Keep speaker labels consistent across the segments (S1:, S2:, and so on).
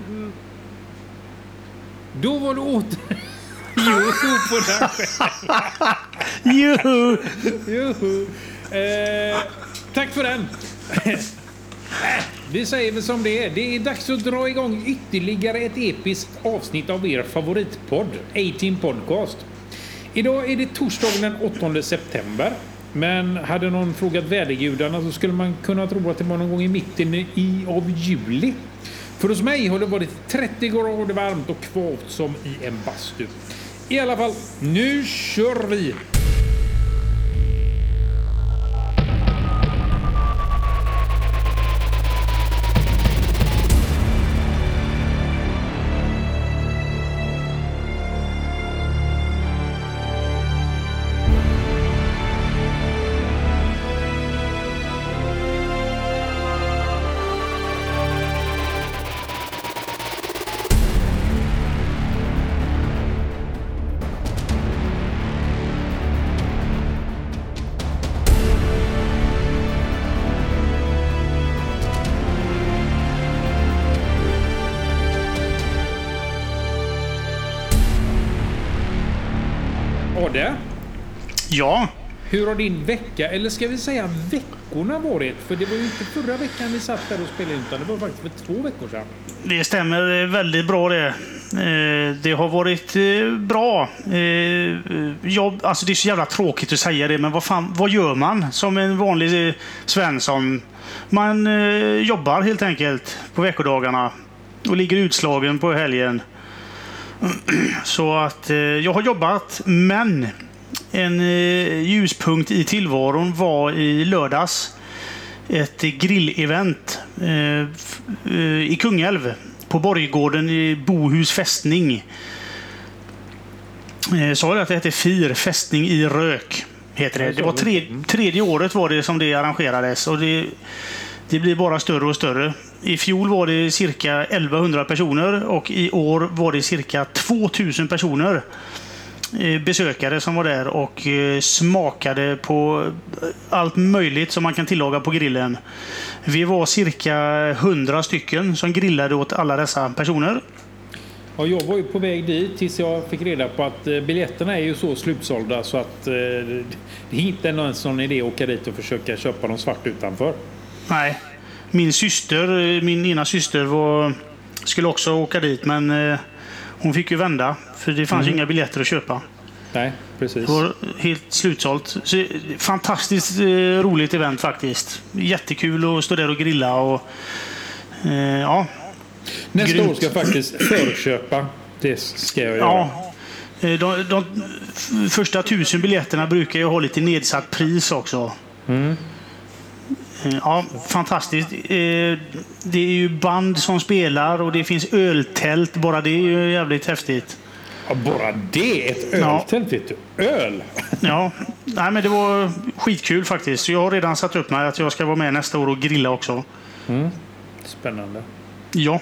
S1: Då var du åter... Joho på den.
S2: Juhu!
S1: Joho. Tack för den. Vi säger väl som det är. Det är dags att dra igång ytterligare ett episkt avsnitt av er favoritpodd, A-Team Podcast. Idag är det torsdagen den 8 september. Men hade någon frågat vädergudarna så skulle man kunna tro att det var någon gång i mitten av juli. För hos mig har det varit 30 grader varmt och kvavt som i en bastu. I alla fall, nu kör vi!
S2: Ja.
S1: Hur har din vecka, eller ska vi säga veckorna varit? För det var ju inte förra veckan vi satt där och spelade, utan det var faktiskt för 2 veckor sedan.
S2: Det stämmer väldigt bra det. Det har varit bra. Jobb, alltså det är så jävla tråkigt att säga det, men vad gör man som en vanlig Svensson? Man jobbar helt enkelt på veckodagarna och ligger utslagen på helgen. Så att jag har jobbat, men en ljuspunkt i tillvaron var i lördags ett grillevent i Kungälv på Borggården i Bohus fästning. Sa det att det heter FIR, fästning i rök heter det. Det var tredje året var det som det arrangerades, och det blir bara större och större. I fjol var det cirka 1100 personer och i år var det cirka 2000 personer besökare som var där och smakade på allt möjligt som man kan tillaga på grillen. Vi var cirka 100 stycken som grillade åt alla dessa personer.
S1: Ja, jag var ju på väg dit tills jag fick reda på att biljetterna är ju så slutsålda så att det är inte någon sån idé att åka dit och försöka köpa dem svart utanför.
S2: Nej, min ena syster skulle också åka dit, men hon fick ju vända för det fanns inga biljetter att köpa.
S1: Nej, precis.
S2: Det var helt slutsålt. Så, fantastiskt roligt event faktiskt. Jättekul att stå där och grilla och ja.
S1: Nästa år ska jag faktiskt förköpa. Det ska jag göra.
S2: Ja. De första 1000 biljetterna brukar ju ha lite nedsatt pris också. Ja, fantastiskt. Det är ju band som spelar och det finns öltält. Bara det är ju jävligt häftigt.
S1: Ja, bara det? Ett öltält, vet du. Öl!
S2: Ja, nej, men det var skitkul faktiskt. Så jag har redan satt upp mig att jag ska vara med nästa år och grilla också.
S1: Spännande.
S2: Ja.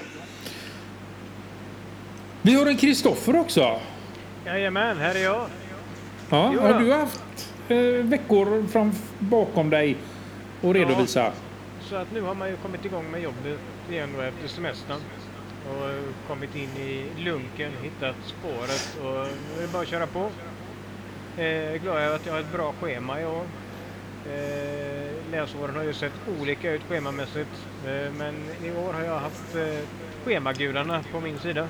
S1: Vi har en Kristoffer också.
S3: Jajamän, här är jag.
S1: Ja, har du haft veckor bakom dig och redovisa?
S3: Ja, så att nu har man ju kommit igång med jobbet igen då efter semestern. Och kommit in i lunken, hittat spåret och nu är det bara att köra på. Jag är glad över att jag har ett bra schema i år. Läsåren har ju sett olika ut schemamässigt, men i år har jag haft schemagudarna på min sida.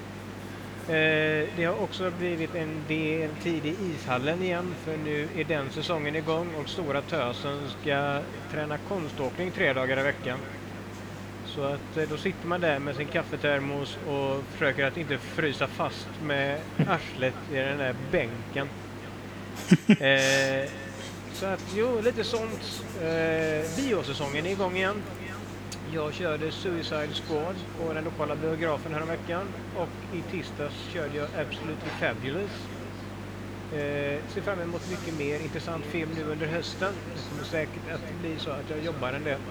S3: Det har också blivit en del tid i ishallen igen, för nu är den säsongen igång och Stora Tösen ska träna konståkning 3 dagar i veckan. Så att då sitter man där med sin kaffetermos och försöker att inte frysa fast med arslet i den där bänken. Så att lite sånt. Biosäsongen är igång igen. Jag körde Suicide Squad på den lokala biografen här om veckan. Och i tisdags körde jag Absolutely Fabulous. Ser fram emot mycket mer intressant film nu under hösten. Det kommer säkert att bli så att jag jobbar en del.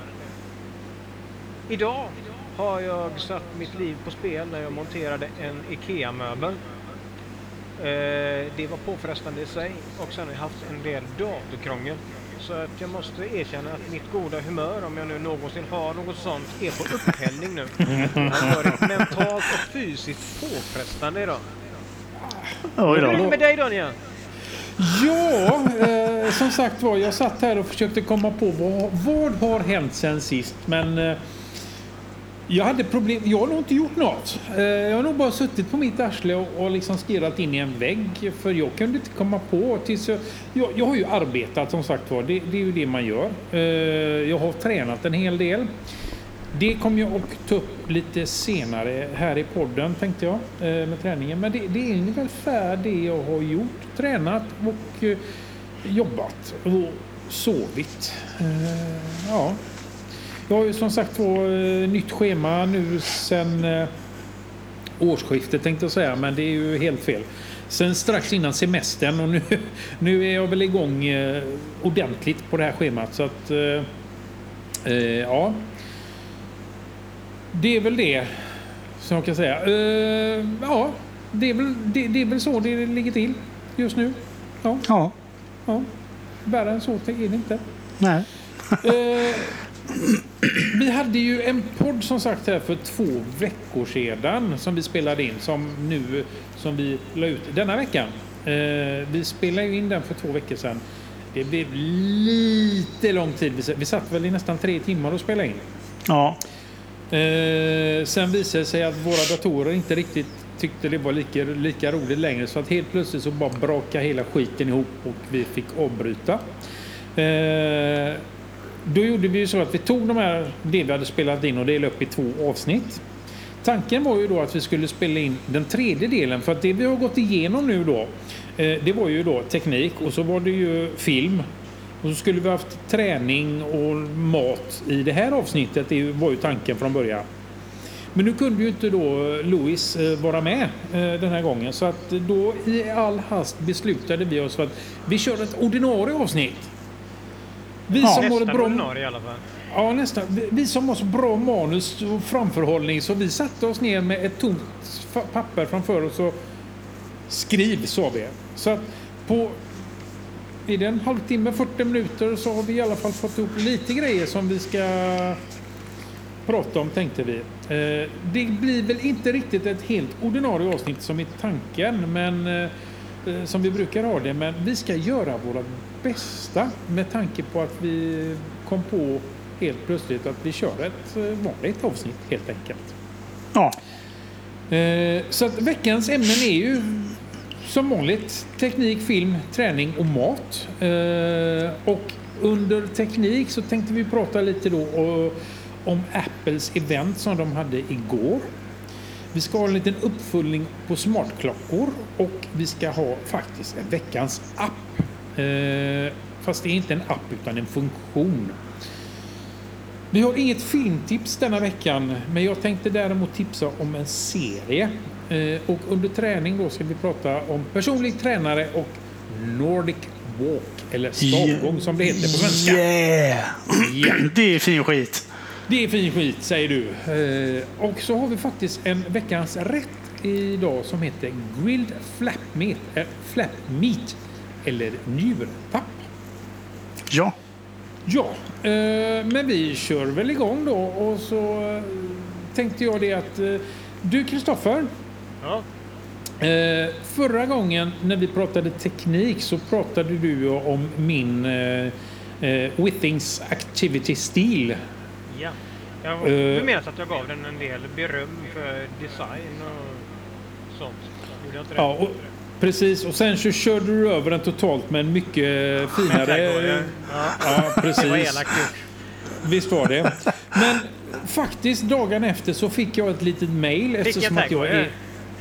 S3: Idag har jag satt mitt liv på spel när jag monterade en IKEA-möbel. Det var påfrestande i sig och sen har jag haft en del datorkrångel. Så att jag måste erkänna att mitt goda humör, om jag nu någonsin har något sånt, är på upphällning nu. Det har varit mentalt och fysiskt påfrestande idag.
S2: Oj
S3: Hur är det
S2: då.
S3: med dig, Daniel?
S1: Ja, som sagt var, jag satt här och försökte komma på vad har hänt sen sist. Men jag hade problem. Jag har nog inte gjort något. Jag har nog bara suttit på mitt arsle och liksom stirrat in i en vägg. För jag kunde inte komma på. Tills jag har ju arbetat, som sagt var. Det är ju det man gör. Jag har tränat en hel del. Det kommer jag att ta upp lite senare här i podden, tänkte jag, med träningen. Men det är ungefär det jag har gjort. Tränat och jobbat och sovit. Ja. Jag har ju som sagt nytt schema nu sen årsskiftet, tänkte jag säga. Men det är ju helt fel. Sen strax innan semestern, och nu är jag väl igång ordentligt på det här schemat. Så att, ja... Det är väl det som jag kan säga. Ja, det är väl så det ligger till just nu. Ja. Värre än så är det inte.
S2: Nej.
S1: Vi hade ju en podd som sagt här för 2 veckor sedan som vi spelade in, som vi la ut denna veckan. Vi spelade ju in den för 2 veckor sedan. Det blev lite lång tid. Vi satt väl i nästan 3 timmar och spelade in.
S2: Ja.
S1: Sen visade det sig att våra datorer inte riktigt tyckte det var lika roligt längre, så att helt plötsligt så bara brakade hela skiten ihop och vi fick avbryta. Då gjorde vi ju så att vi tog det vi hade spelat in och delade upp i 2 avsnitt. Tanken var ju då att vi skulle spela in den 3:e delen, för att det vi har gått igenom nu då, det var ju då teknik, och så var det ju film. Och så skulle vi haft träning och mat i det här avsnittet. Det var ju tanken från början. Men nu kunde ju inte då Louis vara med den här gången. Så att då i all hast beslutade vi oss för att vi kör ett ordinarie avsnitt.
S3: Nästan ordinarie i alla fall.
S1: Ja, nästan. Vi som har så bra manus och framförhållning, så vi satte oss ner med ett tomt papper framför oss och skriv, sa vi. Så att i den halvtimme, 40 minuter, så har vi i alla fall fått ihop lite grejer som vi ska prata om, tänkte vi. Det blir väl inte riktigt ett helt ordinarie avsnitt som är tanken, men som vi brukar ha det. Men vi ska göra våra bästa med tanke på att vi kom på helt plötsligt att vi kör ett vanligt avsnitt, helt enkelt.
S2: Ja.
S1: Så att veckans ämnen är ju som vanligt teknik, film, träning och mat. Och under teknik så tänkte vi prata lite då om Apples event som de hade igår. Vi ska ha en liten uppföljning på smartklockor, och vi ska ha faktiskt en veckans app. Fast det är inte en app utan en funktion. Vi har inget filmtips denna veckan, men jag tänkte däremot tipsa om en serie. Och under träning då ska vi prata om personlig tränare och Nordic Walk, eller stavgång som det heter på svenska.
S2: Yeah. Det är fin skit.
S1: Det är fin skit, säger du. Och så har vi faktiskt en veckans rätt idag som heter grilled flap meat eller njurtapp.
S2: Ja.
S1: Ja, men vi kör väl igång då, och så tänkte jag det att du, Kristoffer,
S3: Ja.
S1: Förra gången när vi pratade teknik så pratade du om min Withings Activity Steel.
S3: Ja. Du menar att jag gav den en del beröm för design och sånt. Gjorde jag inte det?
S1: Ja, och, precis. Och sen så körde du över den totalt med en mycket finare... Ja, precis.
S3: Det var elakt gjort.
S1: Visst var det. Men faktiskt dagen efter så fick jag ett litet mail. Eftersom att jag är...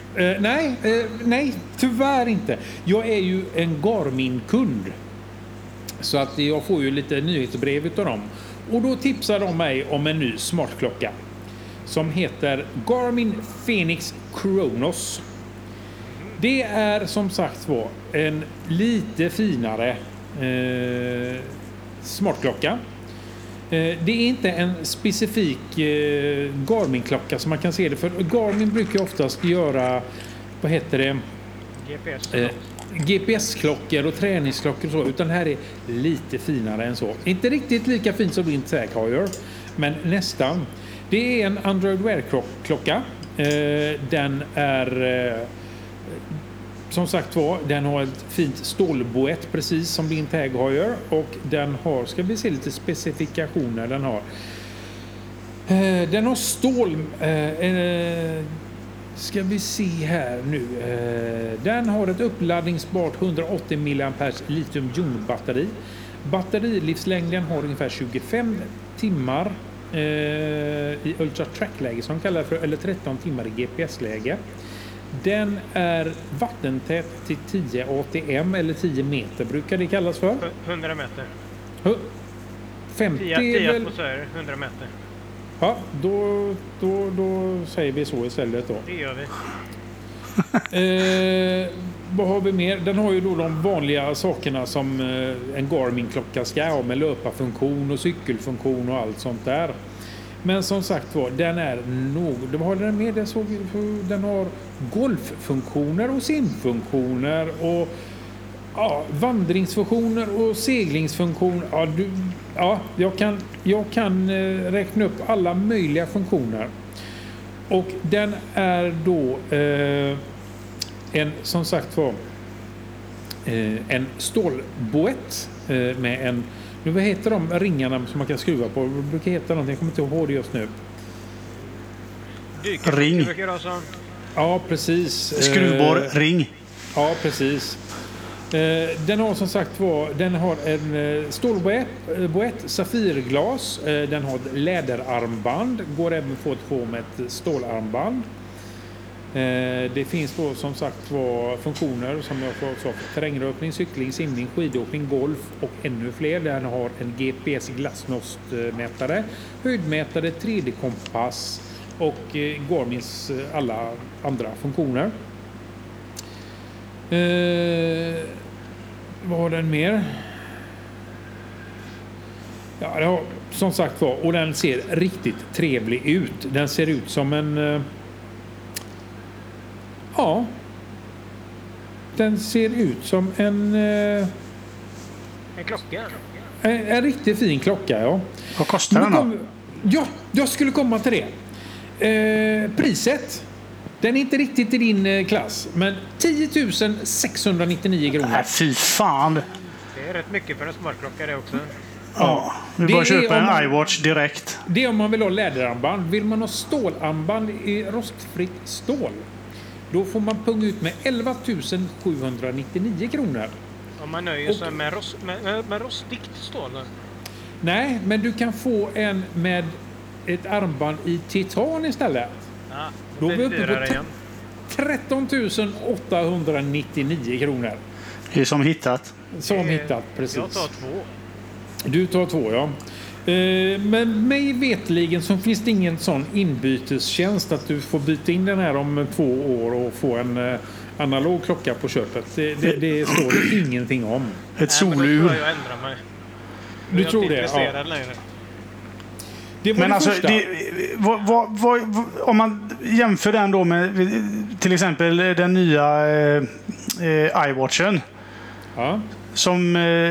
S1: Nej, tyvärr inte. Jag är ju en Garmin-kund. Så att jag får ju lite nyhetsbrev utav dem. Och då tipsar de mig om en ny smartklocka som heter Garmin Fenix Chronos. Det är som sagt var en lite finare smartklocka. Det är inte en specifik Garmin-klocka som man kan se det. För Garmin brukar oftast göra, vad heter det?
S3: GPS.
S1: GPS-klockor och träningsklockor och så, utan det här är lite finare än så. Inte riktigt lika fint som din Tag Heuer, men nästan. Det är en Android Wear-klocka. Den är som sagt var, den har ett fint stålboett precis som din Tag Heuer, och den har, ska vi se lite specifikationer den har stål ska vi se här nu. Den har ett uppladdningsbart 180 mAh litium-jon-batteri. Batterilivslängden har ungefär 25 timmar i Ultra Track-läge som kallas för, eller 13 timmar i GPS-läge. Den är vattentät till 10 ATM eller 10 meter brukar det kallas för.
S3: 100 meter.
S1: 50
S3: 10
S1: väl...
S3: atmosfärer, 100 meter.
S1: Ja, då säger vi så istället då.
S3: Det gör vi.
S1: Vad har vi mer? Den har ju då de vanliga sakerna som en Garmin-klocka ska ha, med löparfunktion och cykelfunktion och allt sånt där. Men som sagt var, den är något. Vad har den med? Den har golffunktioner och simfunktioner och vandringsfunktioner och seglingsfunktioner. Jag kan räkna upp alla möjliga funktioner. Och den är då som sagt var en stålboett med en, nu vad heter de ringarna som man kan skruva på? Det brukar heta någonting, jag kommer inte ihåg det just nu.
S2: Ring.
S1: Ja, precis.
S2: Skruvbar ring.
S1: Ja, precis. Den har som sagt den har en stålboett, safirglas, den har ett läderarmband, går även att få på med ett stålarmband. Det finns då som sagt funktioner som jag sa, terrängröpning, cykling, simning, skidåkning, golf och ännu fler. Den har en GPS glasnostmätare, höjdmätare, 3D-kompass och Garmins alla andra funktioner. Vad har den mer? Ja, det har, som sagt var, och den ser riktigt trevlig ut. Den ser ut som en den ser ut som en
S3: klocka.
S1: En riktigt fin klocka, ja.
S2: Vad kostar den då?
S1: Ja, jag skulle komma till det. Priset. Den är inte riktigt i din klass, men 10 699 kronor.
S2: Nej, fy fan.
S3: Det är rätt mycket för en smartklocka det också.
S2: Ja, vi bara köpa en iWatch direkt.
S1: Det är om man vill ha läderarmband. Vill man ha stålarmband i rostfritt stål, då får man punga ut med 11 799 kronor.
S3: Om man nöjer sig med rostigt stål.
S1: Nej, men du kan få en med ett armband i titan istället.
S3: Ja,
S1: då är vi uppe på 13 899 kronor.
S2: Det är som hittat.
S1: Precis.
S3: Jag tar 2.
S1: Du tar 2, ja. Men mig vetligen så finns det ingen sån inbytestjänst att du får byta in den här om 2 år och få en analog klocka på köpet. Det står det ingenting om.
S2: Ett solur.
S3: Jag ändrar mig.
S1: Du tror det? Ja. Det var
S2: men
S1: det
S2: alltså,
S1: första.
S2: Om man jämför den då med till exempel den nya iWatchen.
S1: Ja.
S2: Som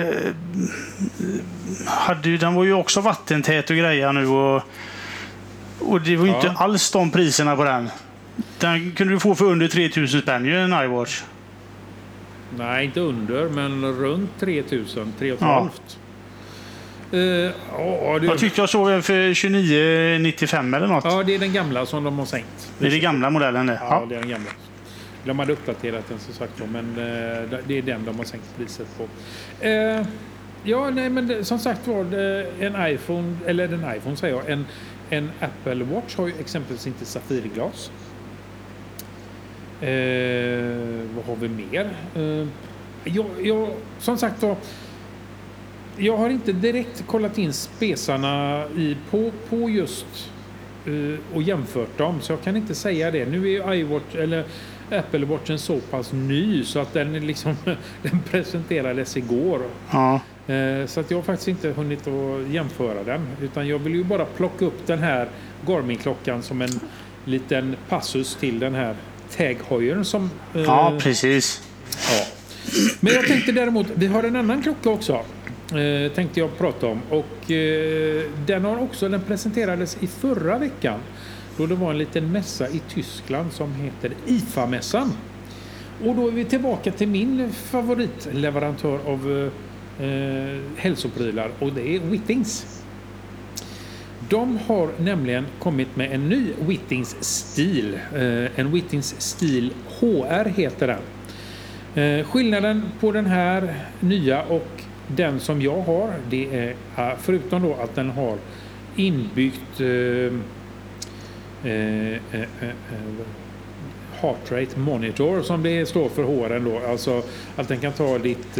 S2: den var ju också vattentät och grejer nu och det var ju inte alls de priserna på den. Den kunde du få för under 3000 spänn ju, en iWatch.
S1: Nej, inte under, men runt 3000, 3,5.
S2: Ja. Jag tyckte jag såg den för 29,95 eller något.
S1: Ja, det är den gamla som de har sänkt.
S2: Det är den gamla modellen det.
S1: Ja, det är den gamla. De hade uppdaterat den som sagt, men det är den de har sänkt priset på. Men som sagt var en iPhone, eller en iPhone säger jag, en Apple Watch har ju exempelvis inte safirglas. Vad har vi mer? Jag som sagt var, jag har inte direkt kollat in spesarna på just och jämfört dem, så jag kan inte säga det. Nu är ju iWatch eller Apple Watchen så pass ny så att den den presenterades igår.
S2: Ja.
S1: Så att jag har faktiskt inte hunnit att jämföra den, utan jag vill ju bara plocka upp den här Garmin-klockan som en liten passus till den här Tag Heuer som
S2: ja, precis.
S1: Ja. Men jag tänkte däremot, vi har en annan klocka också. Tänkte jag prata om. Och den presenterades i förra veckan. Då det var en liten mässa i Tyskland som heter IFA-mässan. Och då är vi tillbaka till min favoritleverantör av hälsoprylar. Och det är Whittings. De har nämligen kommit med en ny Whittings-stil. En Whittings-stil HR heter den. Skillnaden på den här nya och den som jag har, det är förutom då att den har inbyggt heart rate monitor som det står för HR:en då. Alltså att den kan ta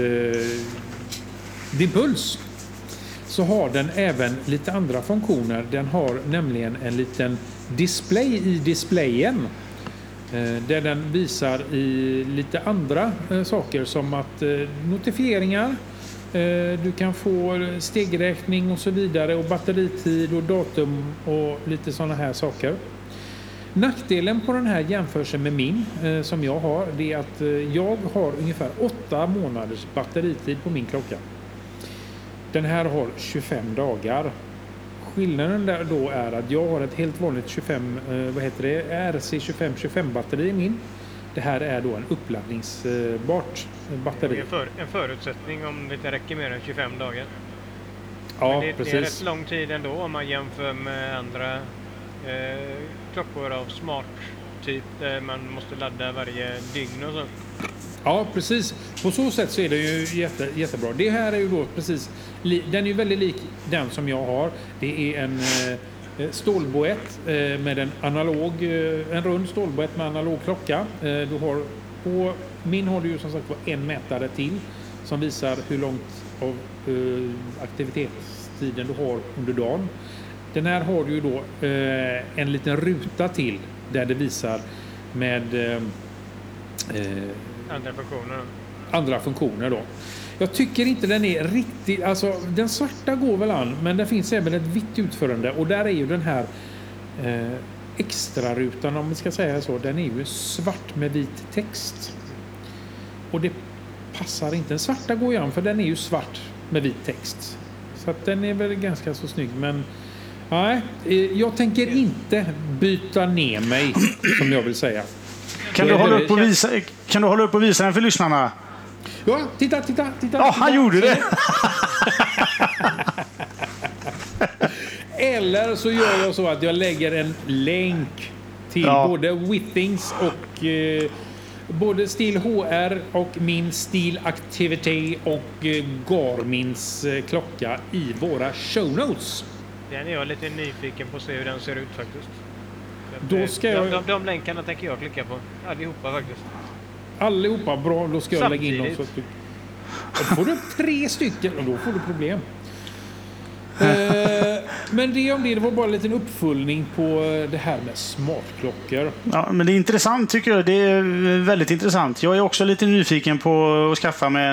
S1: din puls. Så har den även lite andra funktioner. Den har nämligen en liten display i displayen. Där den visar i lite andra saker som att notifieringar. Du kan få stegräkning och så vidare. Och batteritid och datum och lite sådana här saker. Nackdelen på den här jämförelsen med min som jag har. Det är att jag har ungefär 8 månaders batteritid på min klocka. Den här har 25 dagar. Skillnaden där då är att jag har ett helt vanligt RC2525 batteri i min. Det här är då en uppladdningsbart batteri.
S3: En förutsättning om det inte räcker mer än 25 dagar.
S1: Ja,
S3: men
S1: precis.
S3: Det är rätt lång tid ändå om man jämför med andra klockor av smart typ där man måste ladda varje dygn och så.
S1: Ja, precis. På så sätt så är det ju jättebra. Det här är ju då precis, den är ju väldigt lik den som jag har. Det är en stålboett med en rund stålboett med analog klocka. Du har, på min har du ju som sagt en mätare till som visar hur långt av aktivitetstiden du har under dagen. Den här har du ju då en liten ruta till där det visar med andra funktioner då. Jag tycker inte den är riktigt, alltså den svarta går väl an, men det finns även ett vitt utförande och där är ju den här extra rutan, om vi ska säga så, den är ju svart med vit text. Och det passar inte. Den svarta går ju an för den är ju svart med vit text. Så att den är väl ganska så snygg, men nej, jag tänker inte byta ner mig som jag vill säga.
S2: Kan du hålla upp och visa den för lyssnarna?
S1: Ja, titta.
S2: Ja, han gjorde det.
S1: Eller så gör jag så att jag lägger en länk till både Whittings och både Stil HR och min Stil Activity och Garmins klocka i våra show notes.
S3: Den är jag lite nyfiken på att se hur den ser ut faktiskt.
S1: Då ska
S3: de länkarna tänker jag klicka på. Allihopa faktiskt.
S1: Allihopa, bra. Då ska jag lägga in dem. Då får du 3 stycken och då får du problem. Men det var bara en liten uppföljning på det här med smartklockor.
S2: Ja, men det är intressant tycker jag. Det är väldigt intressant. Jag är också lite nyfiken på att skaffa mig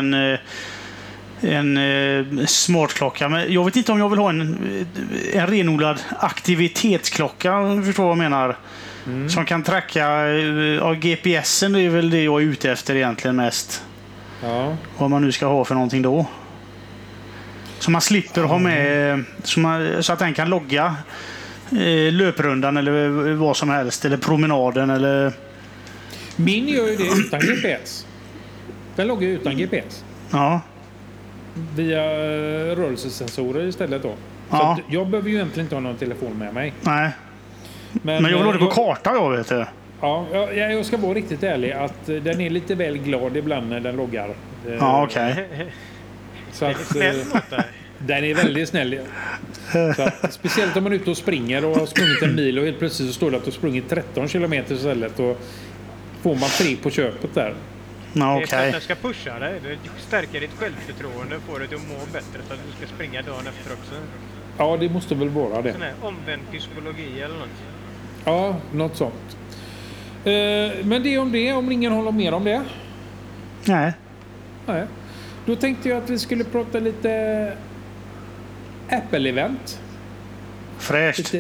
S2: en smartklocka. Men jag vet inte om jag vill ha en renodlad aktivitetsklocka, om du förstår vad jag menar. Som kan tracka GPSen, det är väl det jag är ute efter egentligen mest. Ja. Vad man nu ska ha för någonting då. Så man slipper ha med så att den kan logga löprundan eller vad som helst, eller promenaden eller...
S1: Min gör ju det utan GPS. Den loggar utan GPS.
S2: Ja.
S1: Via rörelsesensorer istället då. Så att jag behöver ju egentligen inte ha någon telefon med mig.
S2: Nej. Men jag vill ha det på karta då, vet du.
S1: Ja, jag ska vara riktigt ärlig att den är lite väl glad ibland när den loggar.
S2: Ja, okej.
S1: Så att den är väldigt snäll. Så att, speciellt om man är ute och springer och har sprungit en mil och helt plötsligt så står det att du har sprungit 13 kilometer istället och får man 3 på köpet där.
S2: Ja,
S3: det är för att den ska pusha dig. Du stärker ditt självförtroende och får dig att må bättre så att du ska springa dagen efter också.
S1: Ja, det måste väl vara det.
S3: Sån här omvänd psykologi eller något.
S1: Ja, något sånt. Men det om det, om ingen håller med om det.
S2: Nej.
S1: Då tänkte jag att vi skulle prata lite Apple-event.
S2: Fräscht.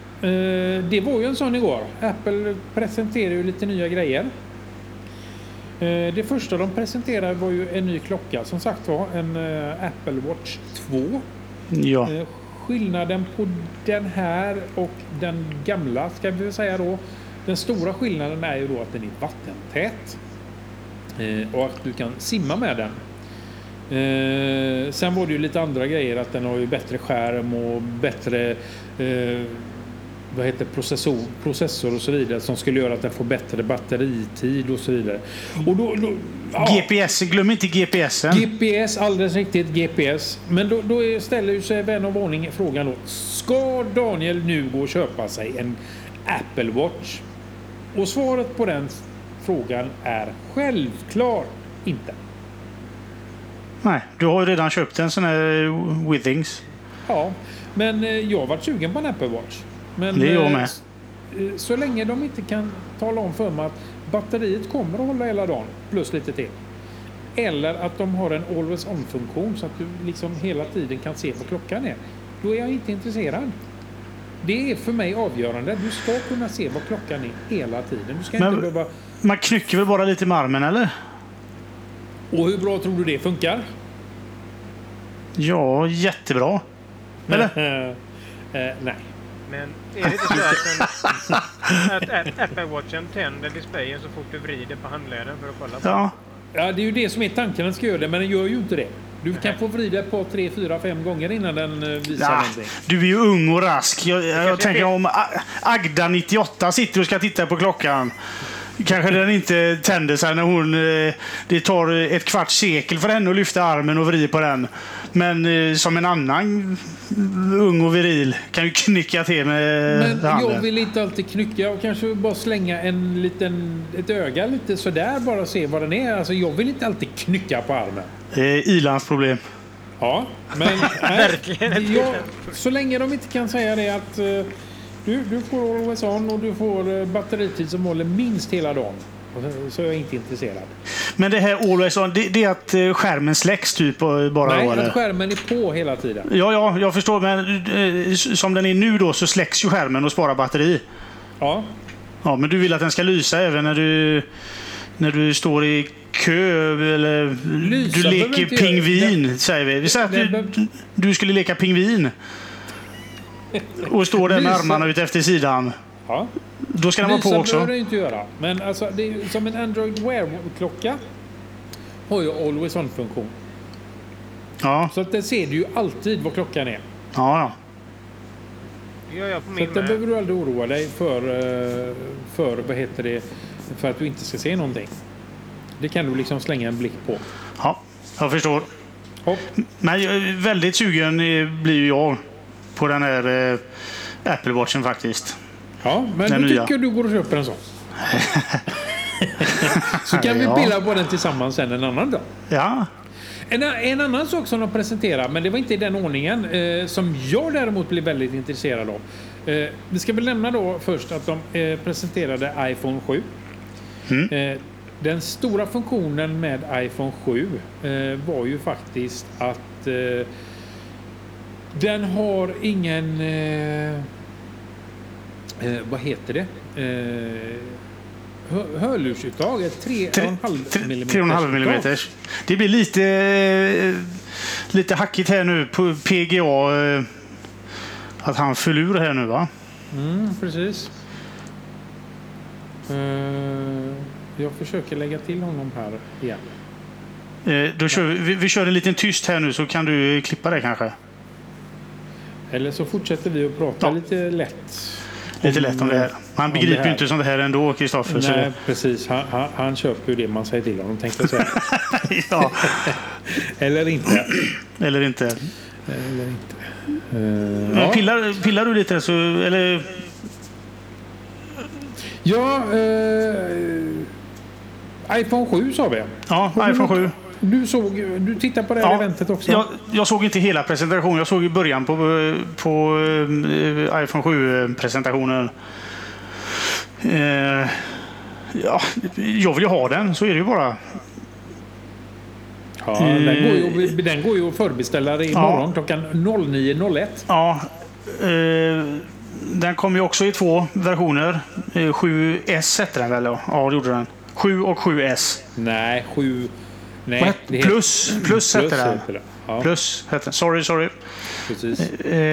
S1: Det var ju en sån igår. Apple presenterar ju lite nya grejer. Det första de presenterade var ju en ny klocka. Som sagt var, en Apple Watch 2.
S2: Ja.
S1: Skillnaden på den här och den gamla, ska vi väl säga då. Den stora skillnaden är ju då att den är vattentät. Och att du kan simma med den. Sen var det ju lite andra grejer, att den har ju bättre skärm och bättre processor och så vidare, som skulle göra att den får bättre batteritid och så vidare. Och då
S2: GPS, glöm inte GPSen.
S1: GPS, alldeles riktigt, GPS. Men då ställer ju sig vän av ordning frågan då: ska Daniel nu gå och köpa sig en Apple Watch? Och svaret på den frågan är självklart inte.
S2: Nej, du har ju redan köpt en sån här Withings.
S1: Ja, men jag har varit sugen på en Apple Watch. Men
S2: det är jag med.
S1: Så länge de inte kan tala om för mig att batteriet kommer att hålla hela dagen plus lite till. Eller att de har en always on-funktion så att du liksom hela tiden kan se vad klockan är. Då är jag inte intresserad. Det är för mig avgörande. Du ska kunna se vad klockan är hela tiden. Du ska inte behöva...
S2: Man knycker väl bara lite med armen, eller?
S1: Och hur bra tror du det funkar?
S2: Ja, jättebra. Eller?
S1: Nej.
S3: Men är det inte så att Apple Watchen tänder displayen så fort du vrider på handleden för att kolla på?
S2: Ja,
S1: det är ju det som är tanken, den ska göra det, men den gör ju inte det. Du kan få vrida ett par, 3, 4, 5 gånger innan den visar någonting.
S2: Du är ju ung och rask. Jag tänker om Agda 98 sitter och ska titta på klockan. Kanske den inte tänder sig när hon... Det tar ett kvarts sekel för henne att lyfta armen och vrida på den. Men som en annan ung och viril kan ju knycka till med
S1: men
S2: handen.
S1: Jag vill inte alltid knycka och kanske bara slänga ett öga lite sådär, bara se vad den är. Alltså jag vill inte alltid knycka på armen.
S2: Ilandsproblem.
S1: Ja, men verkligen. Så länge de inte kan säga det att du får always on och du får batteritid som håller minst hela dagen. Så är jag inte intresserad.
S2: Men det här always on, det är att skärmen släcks typ bara?
S1: Nej,
S2: eller?
S1: Att skärmen är på hela tiden.
S2: Ja, jag förstår. Men som den är nu då så släcks ju skärmen och sparar batteri.
S1: Ja.
S2: Ja, men du vill att den ska lysa även när du står i kö eller du leker pingvin, säger vi. Vi säger att du skulle leka pingvin och står där med armarna ut efter sidan.
S1: Ja.
S2: Då ska den vara på också.
S1: Det behöver det inte göra. Men alltså, det är som en Android Wear-klocka har ju always on-funktion.
S2: Ja.
S1: Så att det ser du ju alltid vad klockan är.
S2: Ja.
S3: Det gör jag på
S1: så
S3: min
S1: att det behöver du aldrig oroa dig för vad heter det, för att du inte ska se någonting. Det kan du liksom slänga en blick på.
S2: Ja, jag förstår.
S1: Ja.
S2: Men väldigt sugen blir ju jag på den här Apple Watchen faktiskt.
S1: Ja, men
S2: den
S1: då
S2: nya.
S1: tycker du går och köper en sån. Så kan vi pilla på den tillsammans sen en annan dag.
S2: Ja.
S1: En annan sak som de presenterar, men det var inte i den ordningen, som jag däremot blev väldigt intresserad av. Vi ska väl nämna då först att de presenterade iPhone 7. Den stora funktionen med iPhone 7 var ju faktiskt att den har ingen... vad heter det? Hörlursuttag, 3,5 mm.
S2: 3,5 mm. Det blir lite hackigt här nu på PGA att han föll ur här nu, va?
S1: Precis. Jag försöker lägga till honom här igen.
S2: Då kör vi kör en liten tyst här nu så kan du klippa det kanske.
S1: Eller så fortsätter vi att prata lite lätt.
S2: Lite lätt om det här. Han begriper ju inte som det här ändå, Kristoffer.
S1: Nej, precis. Han köper ju det man säger till honom, tänkte jag säga.
S2: Ja.
S1: Eller inte.
S2: Eller inte.
S1: Ja.
S2: Pillar du lite så... Eller...
S1: Ja, iPhone 7 sa vi.
S2: Ja, iPhone 7.
S1: Du tittar på det här eventet också?
S2: Jag såg inte hela presentationen. Jag såg i början på iPhone 7-presentationen. Jag vill ju ha den, så är det ju bara.
S1: Ja, den går ju att förbeställa imorgon klockan 09.01.
S2: Ja, den kom ju också i 2 versioner. 7S hette den väl? Ja, det gjorde den. 7 och 7S.
S1: Nej, 7... Nej,
S2: Plus heter den.
S1: Ja.
S2: Plus heter den. Sorry.
S1: Precis.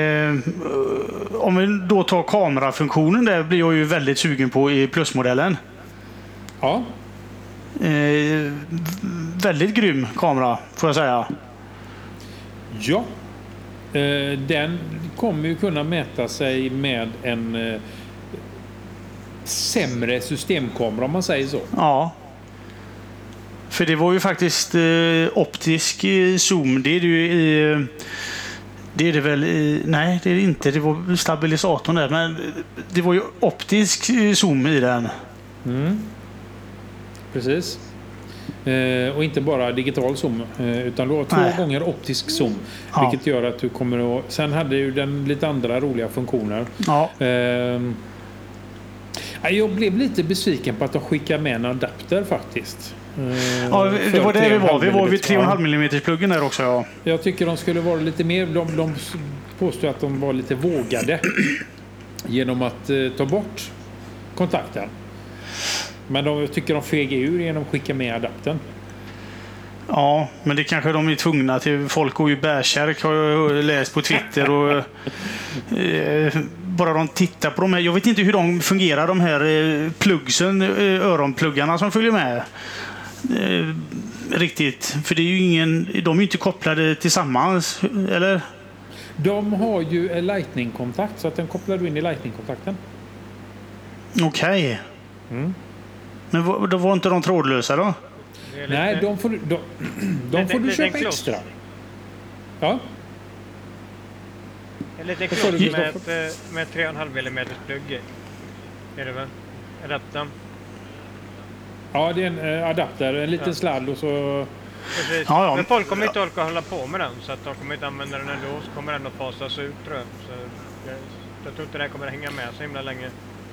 S2: Om vi då tar kamerafunktionen där blir jag ju väldigt sugen på i plusmodellen.
S1: Ja.
S2: Väldigt grym kamera får jag säga.
S1: Ja. Den kommer ju kunna mäta sig med en sämre systemkamera om man säger så.
S2: Ja. För det var ju faktiskt optisk zoom. Det är det ju i... Det är det väl i... Nej, det är det inte. Det var stabilisatorn där. Men det var ju optisk zoom i den.
S1: Mm. Precis. Och inte bara digital zoom. Utan du har 2 gånger optisk zoom.
S2: Ja.
S1: Vilket gör att du kommer att... Sen hade ju den lite andra roliga funktioner.
S2: Ja.
S1: Jag blev lite besviken på att de skickade med en adapter faktiskt.
S2: Ja, det var där vi var. Vi var vid 3,5 mm pluggen där också. Ja.
S1: Jag tycker de skulle vara lite mer... De påstår att de var lite vågade genom att ta bort kontakten. Men de tycker de fegar ur genom att skicka med adaptern.
S2: Ja, men det kanske de är tvungna till. Folk går ju bärkärk har jag läst på Twitter och bara de tittar på de här. Jag vet inte hur de fungerar, de här plugsen, öronpluggarna som följer med. Riktigt, för det är ju de är ju inte kopplade tillsammans, eller?
S1: De har ju en lightning-kontakt så att den kopplar du in i lightning-kontakten.
S2: Okej.
S1: Mm.
S2: Men då var inte de trådlösa då?
S1: Nej, de får du köpa extra. Ja.
S3: En liten kloss med 3,5 mm plugg. Är det väl? Adaptern.
S1: Ja, det är en adapter, en liten sladd och så...
S3: Precis.
S2: Ja.
S3: Men folk kommer inte orka hålla på med den så att de kommer inte använda den ändå, så kommer den att fasas ut tror jag. Så jag tror inte den kommer att hänga med så himla länge.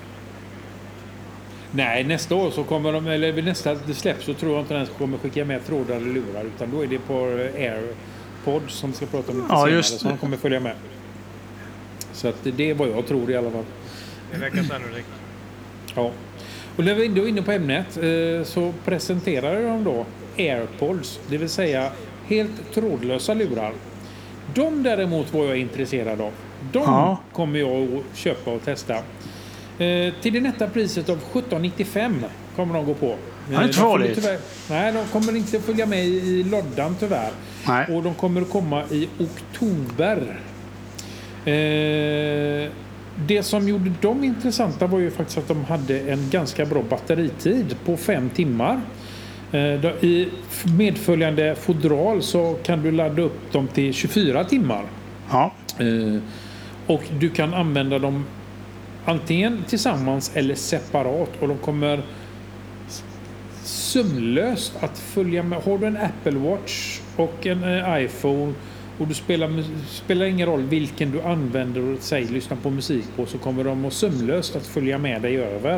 S1: Nej, nästa år så kommer de, eller vid nästa det släpps så tror jag inte den kommer skicka med trådar eller lurar, utan då är det på AirPods som ska prata om lite senare, så de kommer följa med. Så att det är vad jag tror i alla fall.
S3: Det verkar sannolikt.
S1: Ja. Och när vi är inne på ämnet så presenterar de då AirPods, det vill säga helt trådlösa lurar. De däremot var jag intresserad av. De kommer jag att köpa och testa. Till det nätta priset av 17,95 kommer de gå på.
S2: Det är inte farligt.
S1: Nej, de kommer inte följa med i loddan tyvärr.
S2: Nej.
S1: Och de kommer att komma i oktober. Det som gjorde dem intressanta var ju faktiskt att de hade en ganska bra batteritid på 5 timmar. I medföljande fodral så kan du ladda upp dem till 24 timmar.
S2: Ja.
S1: Och du kan använda dem antingen tillsammans eller separat, och de kommer sömlöst att följa med. Har du en Apple Watch och en iPhone och du spelar ingen roll vilken du använder och säg lyssna på musik på, så kommer de att sömlöst att följa med dig över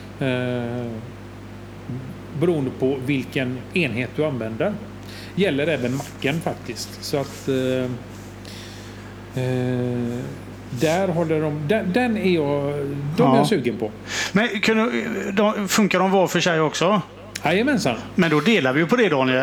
S1: beroende på vilken enhet du använder. Gäller även Macen faktiskt, så att där håller den är jag sugen på.
S2: Men funkar de var för sig också?
S1: Jajamensan.
S2: Men då delar vi ju på det, Daniel.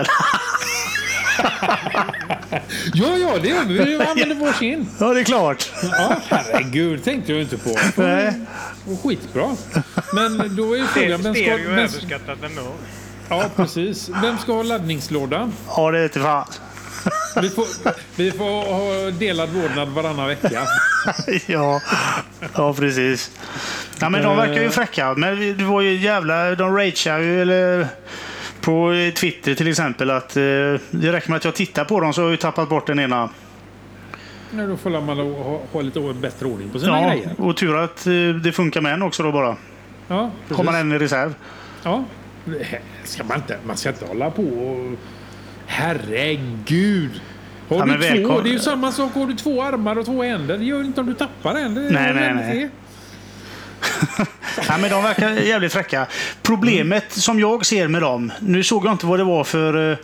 S1: Ja, det gör vi. Vi använder varsin.
S2: Ja, det är klart.
S1: Ja, herregud, tänkte jag inte på.
S2: Nej.
S1: Skitbra. Men då är ju frågan...
S3: Stereo är överskattat ändå.
S1: Ja, precis. Vem ska ha laddningslåda?
S2: Ja, det är inte fan.
S1: Vi får ha delad vårdnad varannan vecka.
S2: Ja, precis. Ja, men de verkar ju fräcka. Men det var ju jävla... De ragear ju, eller... På Twitter till exempel, att det räcker med att jag tittar på dem så har jag tappat bort den ena.
S1: Ja, då får man ha lite bättre ordning på sina grejer.
S2: Och tur att det funkar med en också då bara.
S1: Ja,
S2: har man en i reserv.
S1: Ja, man ska inte hålla på och... Herregud! Har du två? Det är ju samma sak. Har du 2 armar och 2 händer? Det gör inte om du tappar en.
S2: Nej. Ja, men de verkar jävligt fräcka. Problemet som jag ser med dem, nu såg jag inte vad det var för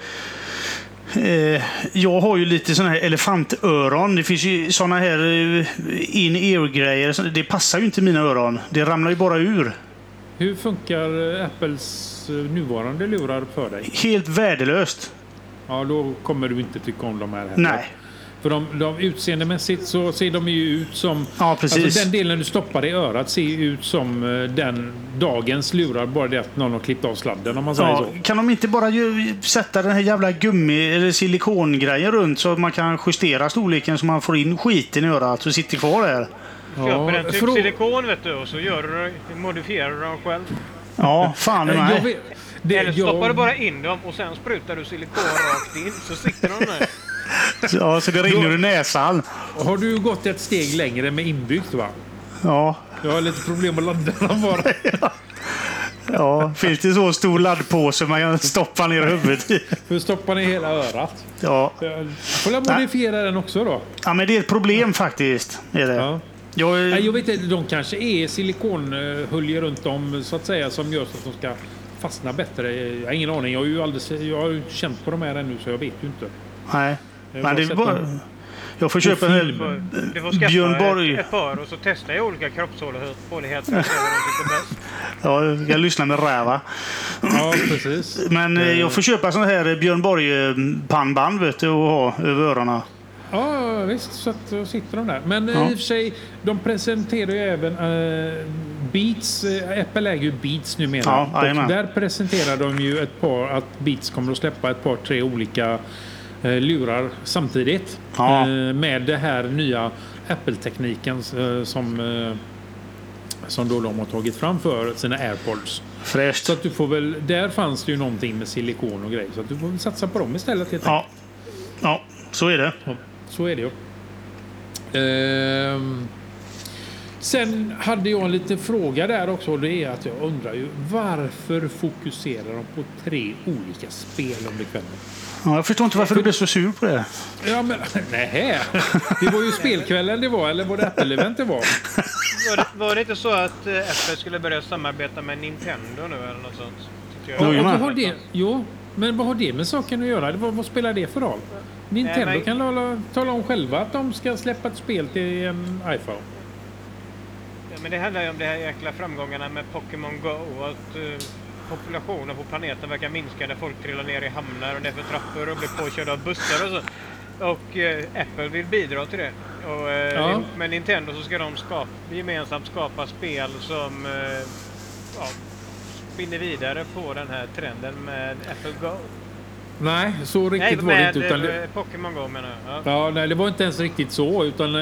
S2: jag har ju lite såna här elefantöron. Det finns ju såna här in-ear-grejer. Det passar ju inte mina öron. Det ramlar ju bara ur.
S1: Hur funkar Apples nuvarande lurar för dig?
S2: Helt värdelöst.
S1: Ja, då kommer du inte tycka om de här heller.
S2: Nej.
S1: För de utseendemässigt så ser de ju ut som...
S2: Ja, precis.
S1: Alltså den delen du stoppar i örat ser ut som den dagens lurar. Bara det att någon har klippt av sladden, om man säger så.
S2: Kan de inte bara sätta den här jävla gummi- eller silikongrejen runt så att man kan justera storleken så man får in skiten i örat och sitter kvar där?
S3: Köper en typ silikon, vet du, och så modifierar du dem själv.
S2: Ja, fan i mig.
S3: Eller stoppar du bara in dem och sen sprutar du silikon rakt in, så sitter de där.
S2: Ja, så det rinner ur näsan.
S1: Har du gått ett steg längre med inbyggt, va?
S2: Ja.
S1: Jag har lite problem att ladda dem bara.
S2: Ja, finns det så stor laddpåse man kan stoppa ner huvudet i?
S1: För att stoppa ner hela örat.
S2: Ja.
S1: Får jag modifiera den också då?
S2: Ja, men det är ett problem faktiskt. Är det.
S1: Ja. Jag vet inte, de kanske är silikonhöljer runt om så att säga som gör så att de ska fastna bättre. Jag har ingen aning. Jag har ju inte känt på de här ännu så jag vet ju inte.
S2: Nej. Men det är bara... Jag får köpa en
S3: Du får skaffa
S2: Björn Borg.
S3: ett par och så testa i olika kroppshåligheter för att se vad de tycker bäst.
S2: Ja, jag kan lyssna med räva.
S1: Ja, precis.
S2: Men jag får köpa sån här Björn Borg-pannband, vet du, och ha över öronen.
S1: Ja, visst. Så att sitter de där. Men i och för sig, de presenterar ju även Beats. Apple äger ju Beats numera.
S2: Ja,
S1: och där presenterar de ju att Beats kommer att släppa ett par, tre olika lurar samtidigt.
S2: Ja.
S1: Med det här nya Apple-tekniken som då de har tagit fram för sina AirPods.
S2: Fräscht.
S1: Så att du får väl, där fanns det ju någonting med silikon och grejer. Så att du får väl satsa på dem istället helt enkelt.
S2: Ja, så är det.
S1: Ja, så är det ju. Sen hade jag en liten fråga där också. Det är att jag undrar ju varför fokuserar de på 3 olika spel under kvällen?
S2: Ja, jag förstår inte varför du blev så sur på det.
S1: Ja, men nej. Det var ju spelkvällen det var, eller var det Apple-event det var?
S3: Var det inte så att Apple skulle börja samarbeta med Nintendo nu eller något sånt?
S1: Jo, men vad har det med saken att göra? Vad spelar det för roll? Nintendo kan tala om själva att de ska släppa ett spel till en iPhone.
S3: Ja, men det handlar ju om de här jäkla framgångarna med Pokémon Go och att populationen på planeten verkar minska när folk trillar ner i hamnar och nerför trappor och blir påkörda av bussar och så. Och Apple vill bidra till det. Och med Nintendo så ska de gemensamt skapa spel som spinner vidare på den här trenden med Apple Go.
S1: Nej, så riktigt var det inte. Utan
S3: Pokémon Go menar jag.
S1: Ja, nej, det var inte ens riktigt så. Utan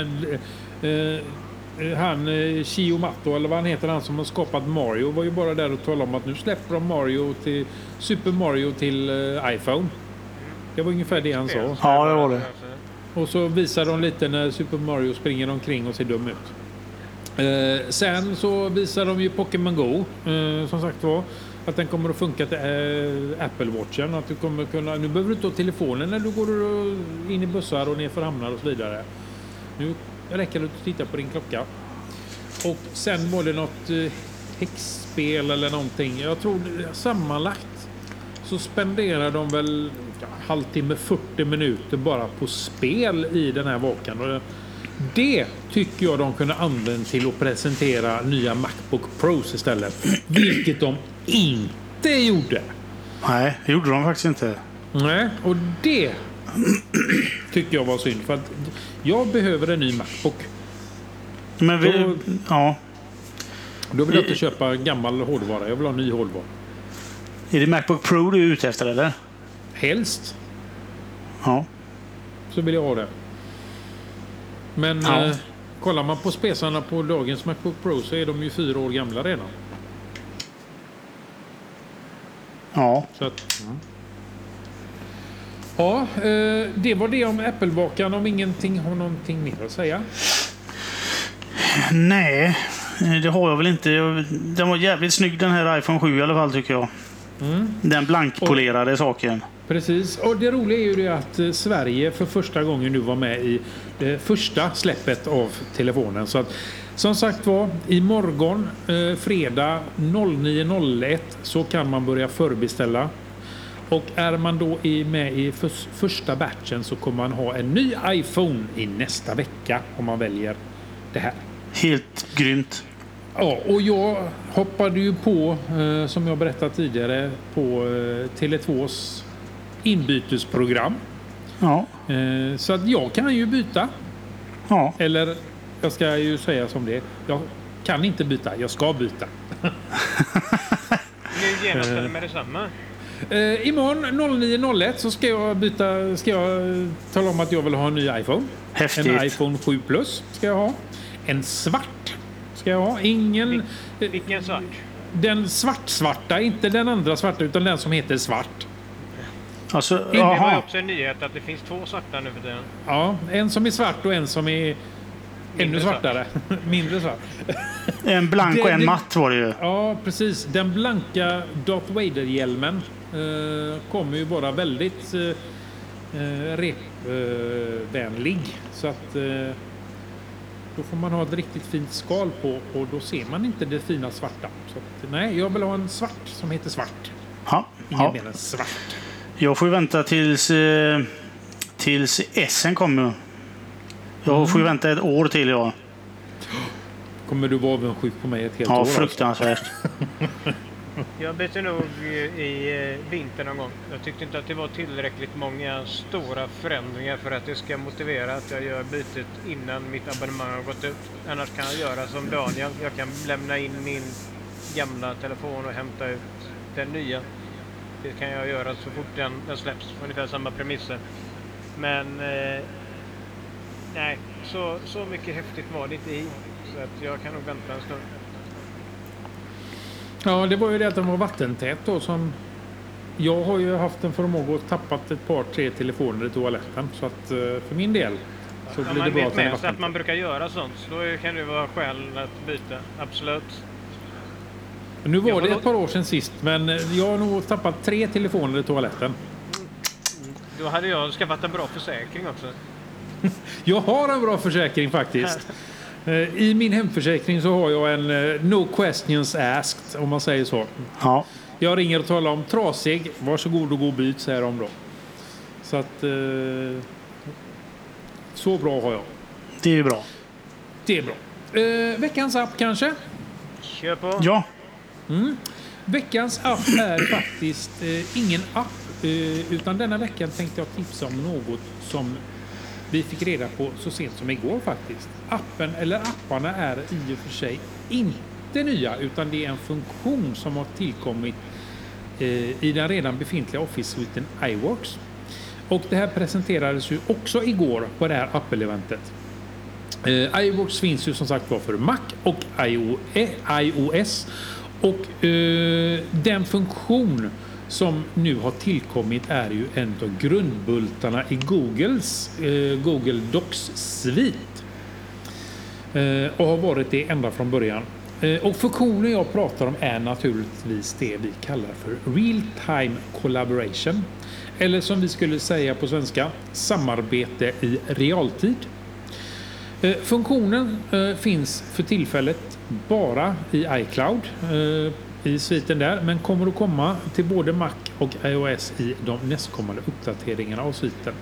S1: han, Chiyomato, eller vad han heter, han som har skapat Mario, var ju bara där och talade om att nu släpper de Super Mario till iPhone. Det var ungefär det han sa.
S2: Ja, det var det.
S1: Och så visar de lite när Super Mario springer omkring och ser dum ut. Sen så visar de ju Pokémon Go, som sagt var. Att den kommer att funka till Apple Watchen. Att du kommer kunna, nu behöver du inte ha telefonen när du går in i bussar och ner för hamnar och så vidare. Nu räcker det att titta på din klocka. Och sen var det något häxspel eller någonting. Jag tror sammanlagt så spenderar de väl halvtimme 40 minuter bara på spel i den här vakan. Och det tycker jag de kunde använda till att presentera nya MacBook Pros istället. Vilket de inte gjorde.
S2: Nej, det gjorde de faktiskt inte.
S1: Nej, och det tycker jag var synd. För att jag behöver en ny MacBook.
S2: Men
S1: Då vill jag inte köpa gammal hårdvara. Jag vill ha ny hårdvara.
S2: Är det Macbook Pro du är ute efter, eller?
S1: Helst.
S2: Ja.
S1: Så vill jag ha det. Men kollar man på spesarna på dagens MacBook Pro så är de ju 4 år gamla redan.
S2: Ja.
S1: Så att, det var det om Apple-vakan. Om ingenting har någonting mer att säga.
S2: Nej, det har jag väl inte. Den var jävligt snygg den här iPhone 7 i alla fall tycker jag. Den blankpolerade saken.
S1: Precis, och det roliga är ju det att Sverige för första gången nu var med i det första släppet av telefonen. Så att, som sagt var, imorgon fredag 09.01 så kan man börja förbeställa. Och är man då med i första batchen så kommer man ha en ny iPhone i nästa vecka om man väljer det här.
S2: Helt grymt.
S1: Ja, och jag hoppade ju på, som jag berättade tidigare, på Tele2s inbytesprogram.
S2: Ja.
S1: Så att jag kan ju byta.
S2: Ja.
S1: Eller, jag ska ju säga som det. Jag kan inte byta, jag ska byta.
S3: Nu genast eller med detsamma.
S1: Imorgon 09.01 så ska jag tala om att jag vill ha en ny iPhone.
S2: Häftigt.
S1: En iPhone 7 Plus ska jag ha. En svart ska jag ha. Ingen...
S3: Vilken svart?
S1: Den svarta, inte den andra svarta utan den som heter svart.
S2: Alltså,
S3: Det var ju
S2: jaha.
S3: också en nyhet att det finns 2 svarta nu för tiden.
S1: Ja, en som är svart och en som är ännu svartare. Mindre svart.
S2: En blank och en matt var det ju.
S1: Ja, precis. Den blanka Darth Vader-hjälmen kommer ju vara väldigt repvänlig. Så att då får man ha ett riktigt fint skal på och då ser man inte det fina svarta. Så att, nej, jag vill ha en svart som heter svart.
S2: Ja.
S1: Ingen
S2: Ja.
S1: mer än svart.
S2: Jag får ju vänta tills Essen kommer. Jag får ju vänta ett år till, ja.
S1: Kommer du vara avundsjuk på mig ett helt
S2: Ja,
S1: år?
S2: fruktansvärt.
S3: Jag bytte nog i vinter någon gång. Jag tyckte inte att det var tillräckligt många stora förändringar för att det ska motivera att jag gör bytet innan mitt abonnemang har gått ut. Annars kan jag göra som Daniel. Jag kan lämna in min gamla telefon och hämta ut den nya. Det kan jag göra så fort den släpps. Ungefär samma premisser. Men nej, så mycket häftigt var det inte i. Så att jag kan nog vänta en stund.
S1: Ja, det var ju det att den var vattentät då som... Jag har ju haft en förmåga att tappat ett par, 3 telefoner i toaletten. Så att för min del så blir det
S3: Man
S1: bra
S3: vet
S1: att den är
S3: med sig att
S1: vattentät.
S3: man brukar göra sånt. Så då kan det vara skäl att byta. Absolut.
S1: Nu var det ett par år sedan sist, men jag har nog tappat 3 telefoner i toaletten.
S3: Då hade jag skaffat en bra försäkring också.
S1: Jag har en bra försäkring faktiskt. I min hemförsäkring så har jag en no questions asked, om man säger så.
S2: Ja.
S1: Jag ringer och talar om trasig, varsågod och gå och byt, säger de då. Så att... så bra har jag.
S2: Det är ju bra.
S1: Det är bra. Veckans app kanske?
S3: Kör på.
S2: Ja.
S1: Veckans app är faktiskt ingen app, utan denna veckan tänkte jag tipsa om något som vi fick reda på så sent som igår faktiskt. Appen eller apparna är i och för sig inte nya, utan det är en funktion som har tillkommit i den redan befintliga Office-sviten iWorks. Och det här presenterades ju också igår på det här Apple-eventet. iWorks finns ju som sagt var för Mac och iOS. Och den funktion som nu har tillkommit är ju en av grundbultarna i Googles Google Docs-svit. Och har varit det ända från början. Och funktionen jag pratar om är naturligtvis det vi kallar för real-time collaboration. Eller som vi skulle säga på svenska, samarbete i realtid. Funktionen finns för tillfället bara i iCloud i sviten där, men kommer att komma till både Mac och iOS i de nästkommande uppdateringarna av sviten.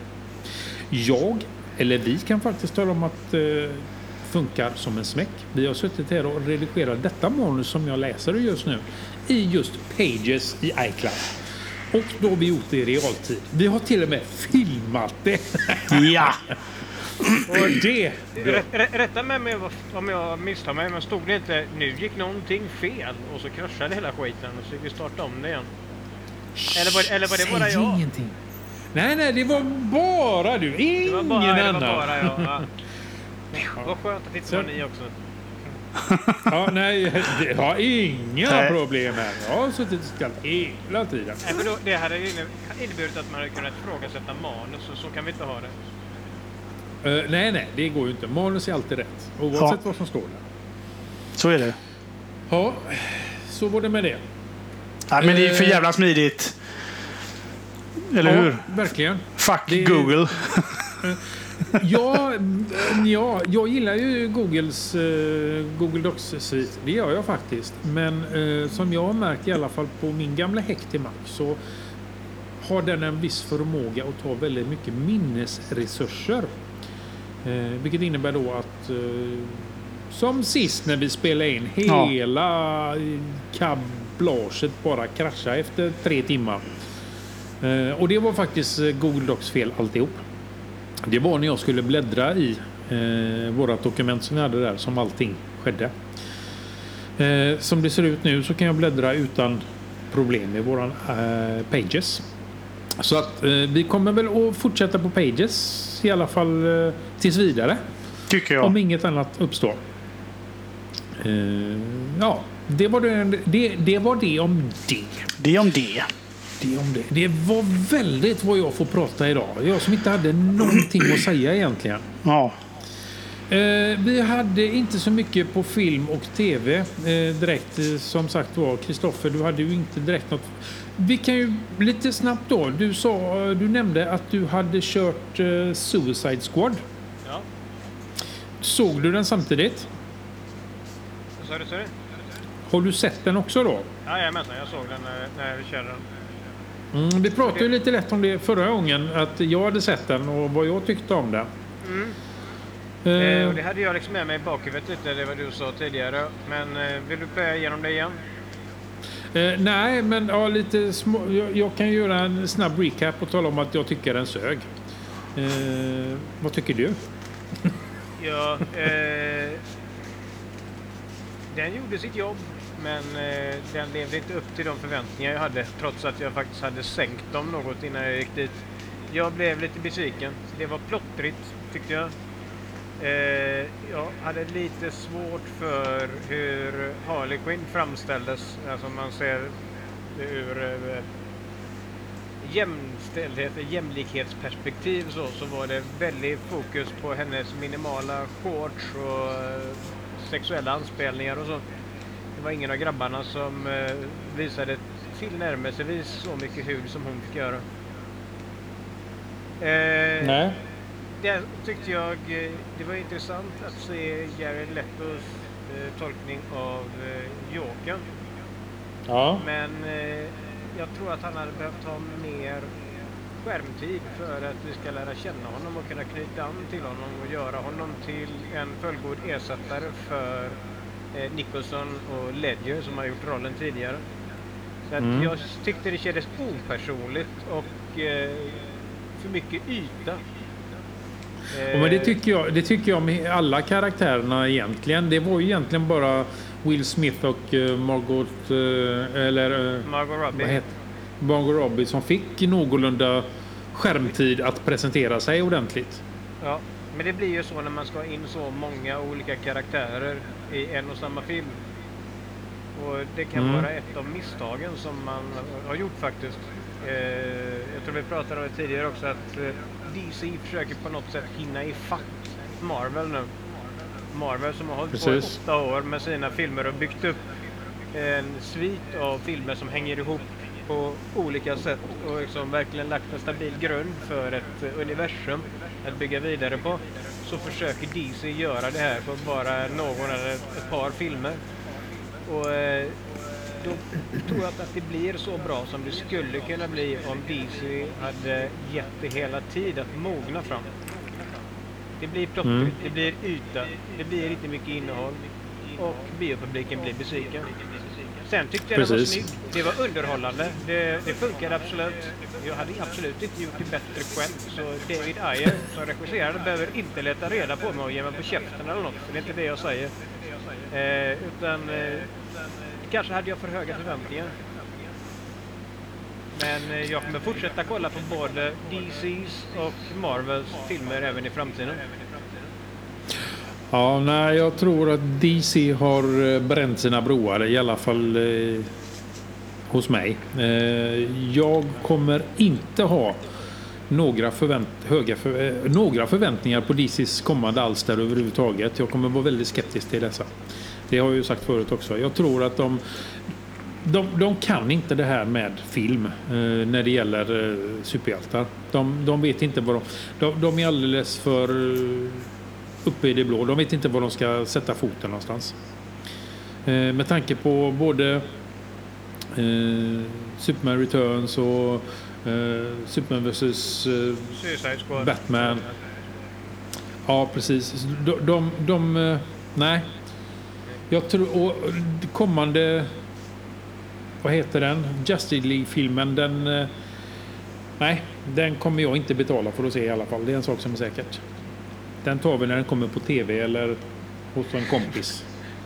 S1: Vi kan faktiskt tala om att funkar som en smäck. Vi har suttit här och redigerat detta manus som jag läser just nu i just Pages i iCloud. Och då har vi gjort det i realtid. Vi har till och med filmat det.
S2: Ja.
S1: Och det...
S3: Rätta mig om jag misstar mig, men stod det inte nu gick någonting fel och så kraschade hela skiten och så fick vi starta om det igen? Eller var det bara jag?
S1: Ingenting. Nej, det var bara du. Ingen
S3: Det var
S1: annan.
S3: bara jag. Ja. Vad skönt att det inte var ni också.
S1: Ja, nej, det har inga
S2: Nej.
S1: problem här. Jag har suttit och skallt hela tiden.
S3: Nej, för då, det hade inneburit att man hade kunnat ifrågasätta manus, och så kan vi inte ha det.
S1: Nej, det går ju inte. Manus är alltid rätt. Oavsett vad som står där.
S2: Så är det.
S1: Ja, så var det med det.
S2: Ja, men det är för jävla smidigt. Eller hur?
S1: Verkligen.
S2: Fuck
S1: Det är-
S2: Google.
S1: Ja, jag gillar ju Googles Google Docs-svit. Det gör jag faktiskt. Men som jag har märkt i alla fall på min gamla häck till Mac så har den en viss förmåga att ta väldigt mycket minnesresurser. Vilket innebär då att Som sist när vi spelade in. Hela kablaget bara kraschade efter 3 timmar. Och det var faktiskt Google Docs fel alltihop. Det var när jag skulle bläddra i vårat dokument som vi hade där, som allting skedde. Som det ser ut nu så kan jag bläddra utan problem i våran Pages. Så att vi kommer väl att fortsätta på Pages i alla fall tills vidare.
S2: Tycker jag.
S1: Om inget annat uppstår. Ja, det var det om det.
S2: Det om det.
S1: Det var väldigt vad jag får prata idag. Jag som inte hade någonting att säga egentligen.
S2: Ja.
S1: Vi hade inte så mycket på film och tv direkt. Som sagt var, Kristoffer, du hade ju inte direkt något. Vi kan ju lite snabbt då. Du nämnde att du hade kört Suicide Squad.
S3: Ja.
S1: Såg du den samtidigt?
S3: Vad sa du?
S1: Har du sett den också då?
S3: Jajamensan, jag såg den när vi körde den.
S1: Vi pratade ju lite lätt om det förra gången. Att jag hade sett den och vad jag tyckte om den.
S3: Och det hade jag liksom med mig i bakhuvudet lite, det var du sa tidigare. Men vill du plöja igenom det igen?
S1: Nej, men ja, lite små, jag kan göra en snabb recap och tala om att jag tycker den sög. Vad tycker du?
S3: Ja, den gjorde sitt jobb, men den levde inte upp till de förväntningar jag hade, trots att jag faktiskt hade sänkt dem något innan jag gick dit. Jag blev lite besviken. Det var plottrigt, tyckte jag. Jag hade lite svårt för hur Harley Quinn framställdes. Alltså man ser ur jämlikhetsperspektiv så var det väldigt fokus på hennes minimala shorts och sexuella anspelningar och så. Det var ingen av grabbarna som visade tillnärmelsevis så mycket hud som hon fick göra.
S1: Nej.
S3: Det tyckte jag, det var intressant att se Jared Letos tolkning av Jokern.
S1: Ja.
S3: Men jag tror att han hade behövt ha mer skärmtid för att vi ska lära känna honom och kunna knyta an till honom och göra honom till en fullgod ersättare för Nicholson och Ledger som har gjort rollen tidigare. Så att jag tyckte det kändes opersonligt och för mycket yta.
S1: Men det tycker jag med alla karaktärerna egentligen. Det var ju egentligen bara Will Smith och Margot
S3: Robbie.
S1: Margot Robbie som fick någorlunda skärmtid att presentera sig ordentligt.
S3: Ja, men det blir ju så när man ska in så många olika karaktärer i en och samma film. Och det kan vara ett av misstagen som man har gjort faktiskt. Jag tror vi pratade om det tidigare också att DC försöker på något sätt hinna i fatt Marvel nu. Marvel som har hållit på i 8 år med sina filmer och byggt upp en svit av filmer som hänger ihop på olika sätt och liksom verkligen lagt en stabil grund för ett universum att bygga vidare på. Så försöker DC göra det här på bara någon eller ett par filmer. Och då tror jag att det blir så bra som det skulle kunna bli om DC hade gett det hela tid att mogna fram. Det blir plottrigt, det blir yta, det blir inte mycket innehåll och biopubliken blir besviken. Sen tyckte jag det var snyggt, det var underhållande, det funkade absolut. Jag hade absolut inte gjort det bättre själv, så David Ayer som regisserade behöver inte leta reda på mig och ge mig på käften eller något, för det är inte det jag säger. Utan kanske hade jag för höga förväntningar. Men jag kommer fortsätta kolla på både DC's och Marvels filmer även i framtiden.
S1: Ja, nej, jag tror att DC har bränt sina broar, i alla fall hos mig. Jag kommer inte ha några förväntningar på DCs kommande alster överhuvudtaget. Jag kommer vara väldigt skeptisk till dessa. Det har jag ju sagt förut också. Jag tror att de kan inte det här med film när det gäller superhjältar. De vet inte vad de är alldeles för uppe i det blå. De vet inte var de ska sätta foten någonstans. Med tanke på både Superman Returns och Superman vs Batman. Ja, precis. Nej, Jag tror... Och kommande... Vad heter den? Justice League-filmen, den... Nej, den kommer jag inte betala för att se i alla fall. Det är en sak som är säkert. Den tar vi när den kommer på tv eller hos en kompis.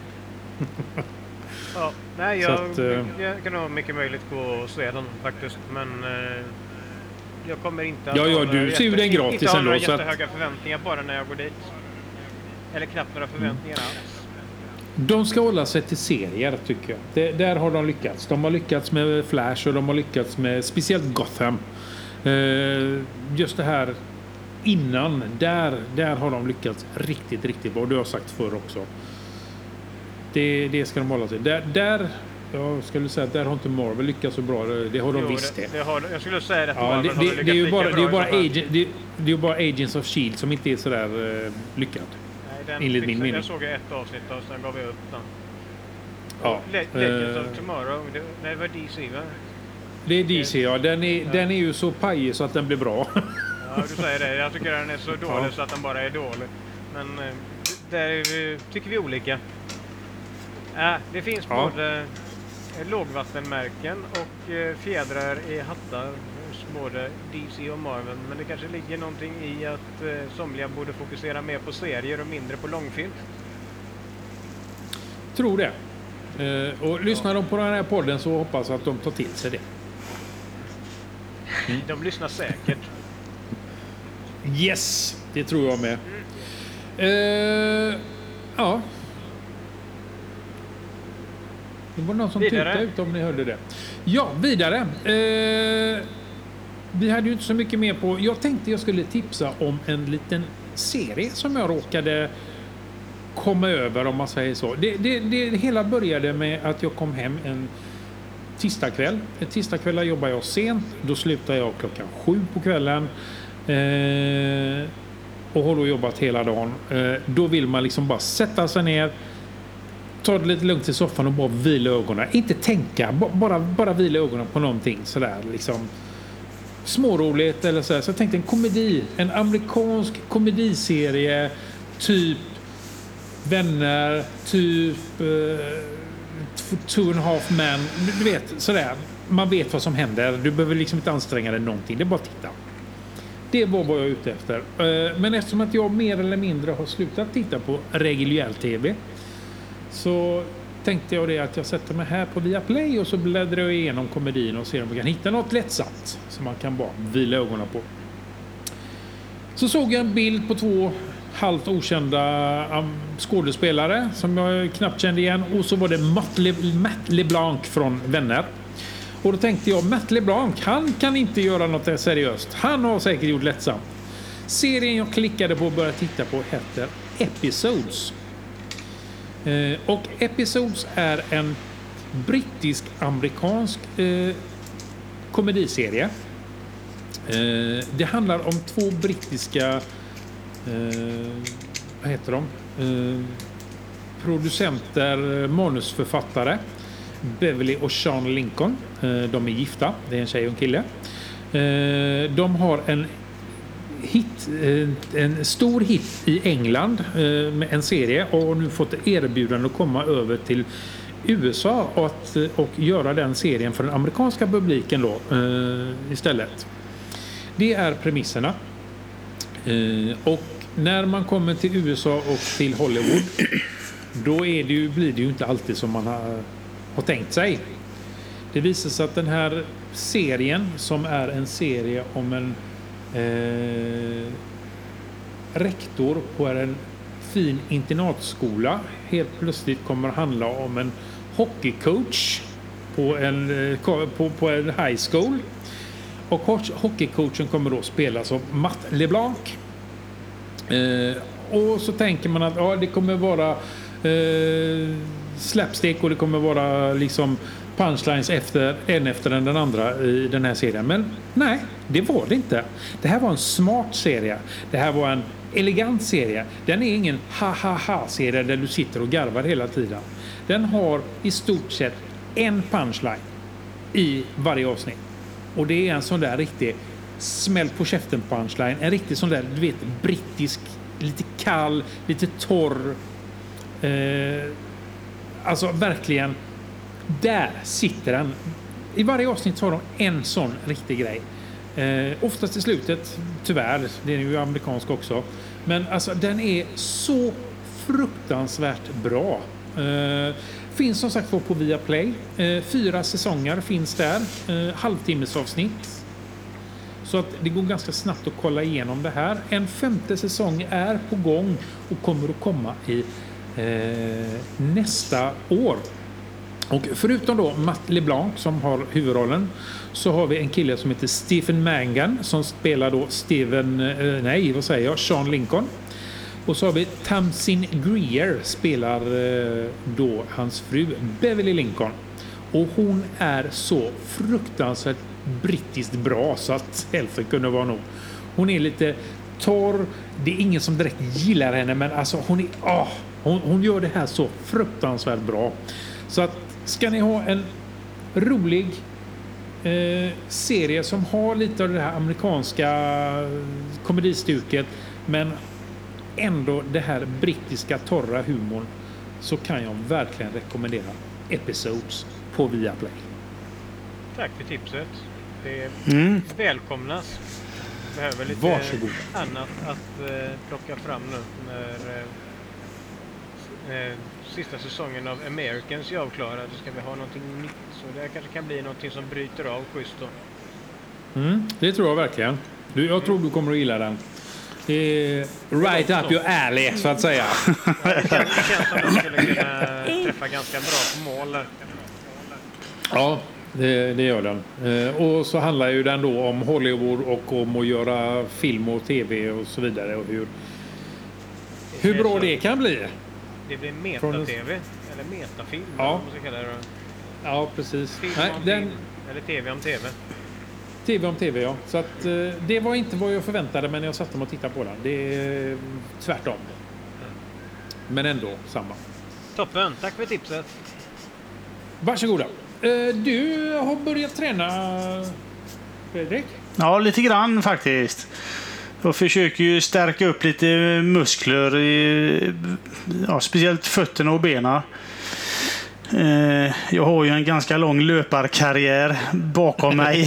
S3: Ja, nej, jag kan nog mycket möjligt gå och se den faktiskt, men jag kommer inte att
S1: du ser ju den gratis
S3: inte ha
S1: ändå,
S3: några
S1: så att...
S3: jättehöga förväntningar bara när jag går dit. Eller knappt några förväntningar alls.
S1: De ska hålla sig till serier, tycker jag. Där har de lyckats. De har lyckats med Flash och de har lyckats med speciellt Gotham. Just det här innan, där har de lyckats riktigt, riktigt bra. Det har jag sagt förr också. Det ska de hålla sig. Där jag skulle säga att där har inte Marvel lyckats så bra. Det har de visst det.
S3: Jag skulle säga att
S1: ja,
S3: Marvel har lyckats
S1: det är ju bara Agents of S.H.I.E.L.D. som inte är så där lyckad. Enligt min mening.
S3: Jag såg ett avsnitt och sen gav jag upp den.
S1: Ja.
S3: Legends of Tomorrow, det var DC, va?
S1: Det är DC, ja. Den är ju så pajig så att den blir bra.
S3: Ja, du säger det. Jag tycker den är så dålig så att den bara är dålig. Men där tycker vi olika. Det finns både lågvattenmärken och fjädrar i hattar hos både DC och Marvel. Men det kanske ligger någonting i att somliga borde fokusera mer på serier och mindre på långfilm.
S1: Tror det. Och lyssnar de på den här podden så hoppas jag att de tar till sig det.
S3: De lyssnar säkert.
S1: Yes, det tror jag med. Ja. Det var någon som tutade ut om ni hörde det. Ja, vidare. Vi hade ju inte så mycket mer på... Jag tänkte jag skulle tipsa om en liten serie som jag råkade komma över, om man säger så. Det hela började med att jag kom hem en tisdagkväll. En tisdagkväll jobbar jag sent. Då slutar jag 7:00 på kvällen. Och har då jobbat hela dagen. Då vill man liksom bara sätta sig ner, ta det lite lugnt i soffan och bara vila ögonen. Inte tänka, bara vila ögonen på någonting sådär liksom småroligt eller så. Så jag tänkte en komedi, en amerikansk komediserie, typ Vänner, typ Two and a Half Men, du vet sådär. Man vet vad som händer. Du behöver liksom inte anstränga dig någonting. Det är bara att titta. Det var vad jag är ute efter. Men eftersom att jag mer eller mindre har slutat titta på reguljär tv, så tänkte jag det att jag sätter mig här på Viaplay och så bläddrar jag igenom komedin och ser om jag kan hitta något lättsamt som man kan bara vila ögonen på. Så såg jag en bild på 2 halvt okända skådespelare som jag knappt kände igen, och så var det Matt LeBlanc från Vänner. Och då tänkte jag, Matt LeBlanc, han kan inte göra något seriöst. Han har säkert gjort lättsamt. Serien jag klickade på och började titta på heter Episodes. Och Episodes är en brittisk-amerikansk komediserie. Det handlar om 2 brittiska vad heter de? Producenter, manusförfattare, Beverly och Sean Lincoln. De är gifta, det är en tjej och en kille. De har en stor hit i England med en serie, och har nu fått erbjudande att komma över till USA och göra den serien för den amerikanska publiken då istället. Det är premisserna. Och när man kommer till USA och till Hollywood, då blir det ju inte alltid som man har tänkt sig. Det visar sig att den här serien, som är en serie om en rektor på en fin internatskola, helt plötsligt kommer att handla om en hockeycoach på en high school. Och hockeycoachen kommer då spelas av Matt LeBlanc. Och så tänker man att det kommer vara slapstick och det kommer vara liksom punchlines efter den andra i den här serien. Men nej, det var det inte. Det här var en smart serie. Det här var en elegant serie. Den är ingen ha-ha-ha-serie där du sitter och garvar hela tiden. Den har i stort sett en punchline i varje avsnitt. Och det är en sån där riktig smäll på käften punchline. En riktig sån där, du vet, brittisk, lite kall, lite torr. alltså verkligen, där sitter den. I varje avsnitt har de en sån riktig grej. Oftast i slutet, tyvärr, det är ju amerikansk också. Men alltså den är så fruktansvärt bra. Finns som sagt på Viaplay. 4 säsonger finns där. Halvtimmesavsnitt. Så att det går ganska snabbt att kolla igenom det här. En 5:e säsong är på gång och kommer att komma i nästa år. Och förutom då Matt LeBlanc som har huvudrollen, så har vi en kille som heter Stephen Mangan som spelar då Sean Lincoln. Och så har vi Tamsin Greer spelar då hans fru Beverly Lincoln. Och hon är så fruktansvärt brittiskt bra så att hälften kunde vara nog. Hon är lite torr. Det är ingen som direkt gillar henne, men alltså hon gör det här så fruktansvärt bra. Så att ska ni ha en rolig serie som har lite av det här amerikanska komedistuket men ändå det här brittiska torra humorn, så kan jag verkligen rekommendera Episodes på Viaplay.
S3: Tack för tipset. Det välkomnas. Behöver lite
S1: Varsågod.
S3: annat att plocka fram nu när sista säsongen av Americans är avklarad. Så ska vi ha någonting nytt. Så det kanske kan bli någonting som bryter av schysst då.
S1: Det tror jag verkligen. Jag tror du kommer att gilla den. Det är right up your alley, så att säga.
S3: Det känns som att de skulle kunna träffa ganska bra på mål.
S1: Ja, det gör den. Och så handlar ju den då om Hollywood och om att göra film och tv och så vidare. Och hur bra det kan bli.
S3: Det blir meta-tv, eller metafilm,
S1: ja.
S3: Vad man ska kalla det.
S1: Ja, precis.
S3: Film
S1: Nej,
S3: om film, eller tv om tv.
S1: TV om tv, ja. Så att, det var inte vad jag förväntade, men jag satt och tittade på den. Det är tvärtom. Men ändå samma.
S3: Toppen, tack för tipset.
S1: Varsågoda. Du har börjat träna, Fredrik?
S2: Ja, lite grann faktiskt. Jag försöker ju stärka upp lite muskler, speciellt fötterna och benen. Jag har ju en ganska lång löparkarriär bakom mig.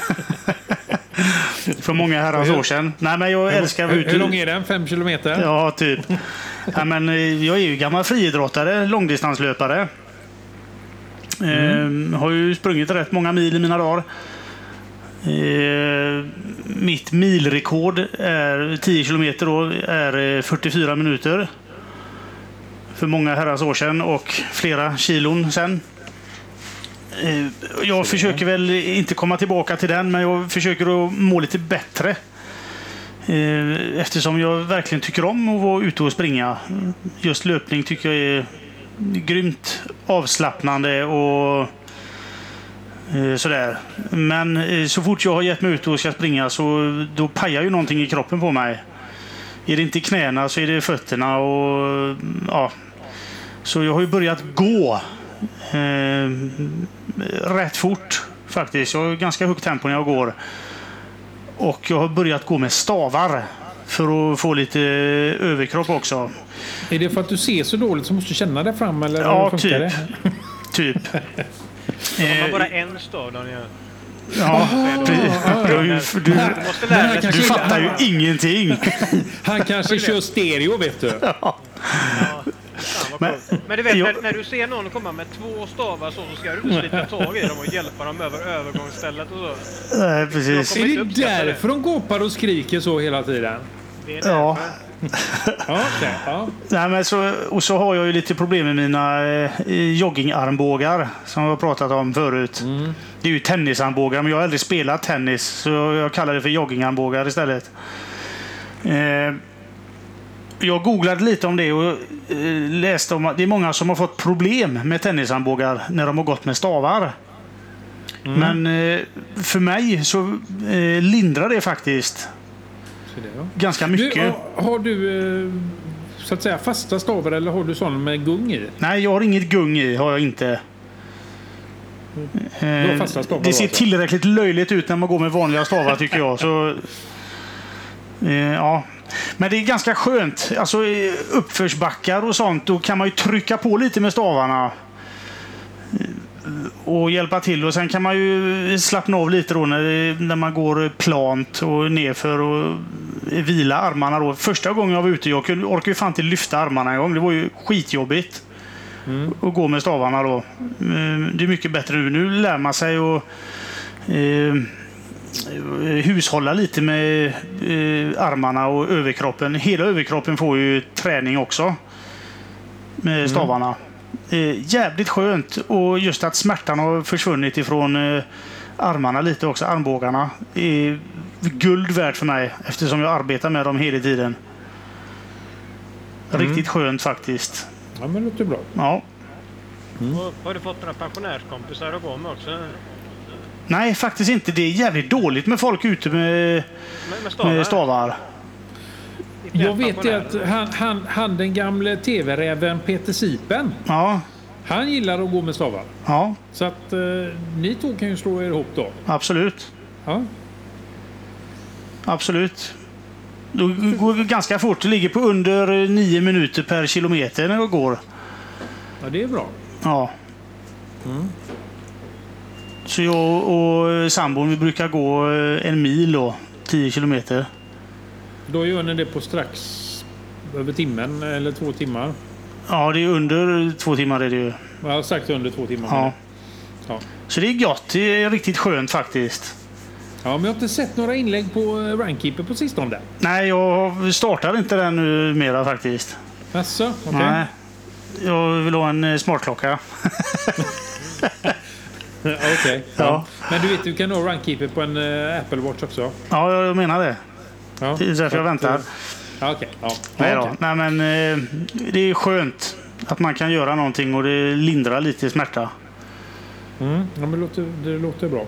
S2: För många herrans år sedan. Nej, men jag älskar
S1: hur lång är den? 5 kilometer?
S2: Ja, typ. Ja, men jag är ju gammal friidrottare, långdistanslöpare. Har ju sprungit rätt många mil i mina dagar. Mitt milrekord är 10 kilometer då, är 44 minuter. För många herrans år sedan och flera kilon sen. Jag försöker väl inte komma tillbaka till den, men jag försöker att må lite bättre. Eftersom jag verkligen tycker om att vara ute och springa. Just löpning tycker jag är grymt avslappnande och sådär. Men så fort jag har gett mig ut och ska springa så då pajar ju någonting i kroppen på mig. Är det inte knäna så är det fötterna och ja. Så jag har ju börjat gå rätt fort faktiskt. Jag har ganska högt tempo när jag går. Och jag har börjat gå med stavar för att få lite överkropp också.
S1: Är det för att du ser så dåligt så måste du känna det fram? Eller
S2: ja, typ.
S3: Man har bara en stav, Daniel.
S2: Ja, du fattar ju ingenting.
S1: Han kanske kör stereo, vet du.
S2: Ja.
S3: Men du vet, när du ser någon komma med 2 stavar så ska du slita tag i dem och hjälpa dem över övergångsstället och så.
S2: Nej, precis.
S1: Är det därför de gapar och skriker så hela tiden?
S3: Det är därför.
S2: Ja.
S1: Ja.
S2: Nej, men så har jag ju lite problem med mina joggingarmbågar som jag har pratat om förut. Det är ju tennisarmbågar, men jag har aldrig spelat tennis så jag kallar det för joggingarmbågar istället. Jag googlade lite om det och läste om att det är många som har fått problem med tennisarmbågar när de har gått med stavar. Men för mig så lindrar det faktiskt ganska mycket.
S1: Har du så att säga fasta stavar eller har du sån med gung i?
S2: Nej, jag har inget gung i, har jag inte. Det ser tillräckligt löjligt ut när man går med vanliga stavar tycker jag. Så, ja. Men det är ganska skönt. Alltså i uppförsbackar och sånt, då kan man ju trycka på lite med stavarna och hjälpa till. Och sen kan man ju slappna av lite då när man går plant och nerför och vila armarna då. Första gången jag var ute, jag orkade ju fan inte lyfta armarna en gång. Det var ju skitjobbigt att gå med stavarna då. Det är mycket bättre nu. Nu lär man sig att hushålla lite med armarna och överkroppen. Hela överkroppen får ju träning också med stavarna. Jävligt skönt, och just att smärtan har försvunnit ifrån armarna lite också, armbågarna, är guld värt för mig eftersom jag arbetar med dem hela tiden. Riktigt skönt faktiskt.
S1: Ja, men det låter bra.
S2: Ja.
S3: Och har du fått några pensionärskompisar att gå med också?
S2: Nej, faktiskt inte. Det är jävligt dåligt med folk ute med stavar.
S1: Jag vet ju att han den gamle tv-räven Peter Sipen,
S2: Ja.
S1: han gillar att gå med stavar.
S2: Ja,
S1: Så att ni två kan ju slå er ihop då.
S2: absolut.
S1: Ja.
S2: Absolut. Då går det ganska fort. Det ligger på under 9 minuter per kilometer när det går.
S1: Ja, det är bra.
S2: Ja. Så jag och sambon, vi brukar gå 1 mil då, 10 kilometer.
S1: Då gör ni det på strax över timmen eller 2 timmar.
S2: Ja, det är under 2 timmar är det ju.
S1: Jag har sagt under 2 timmar.
S2: Ja.
S1: Ja.
S2: Så det är gott. Det är riktigt skönt faktiskt.
S1: Ja, men jag har inte sett några inlägg på Runkeeper på sistone.
S2: Nej, jag startar inte den nu mera faktiskt.
S1: Jaså? Okej.
S2: Nej. Jag vill ha en smartklocka.
S1: Okej.
S2: Ja.
S1: Ja. Men du vet, du kan ha Runkeeper på en Apple Watch också.
S2: Ja, jag menar det.
S1: Ja.
S2: Det är därför jag väntar.
S1: Ja, okej. Ja.
S2: Nej, då.
S1: Okej.
S2: Nej, men det är skönt att man kan göra någonting och det lindrar lite smärta.
S1: Ja, men det låter bra.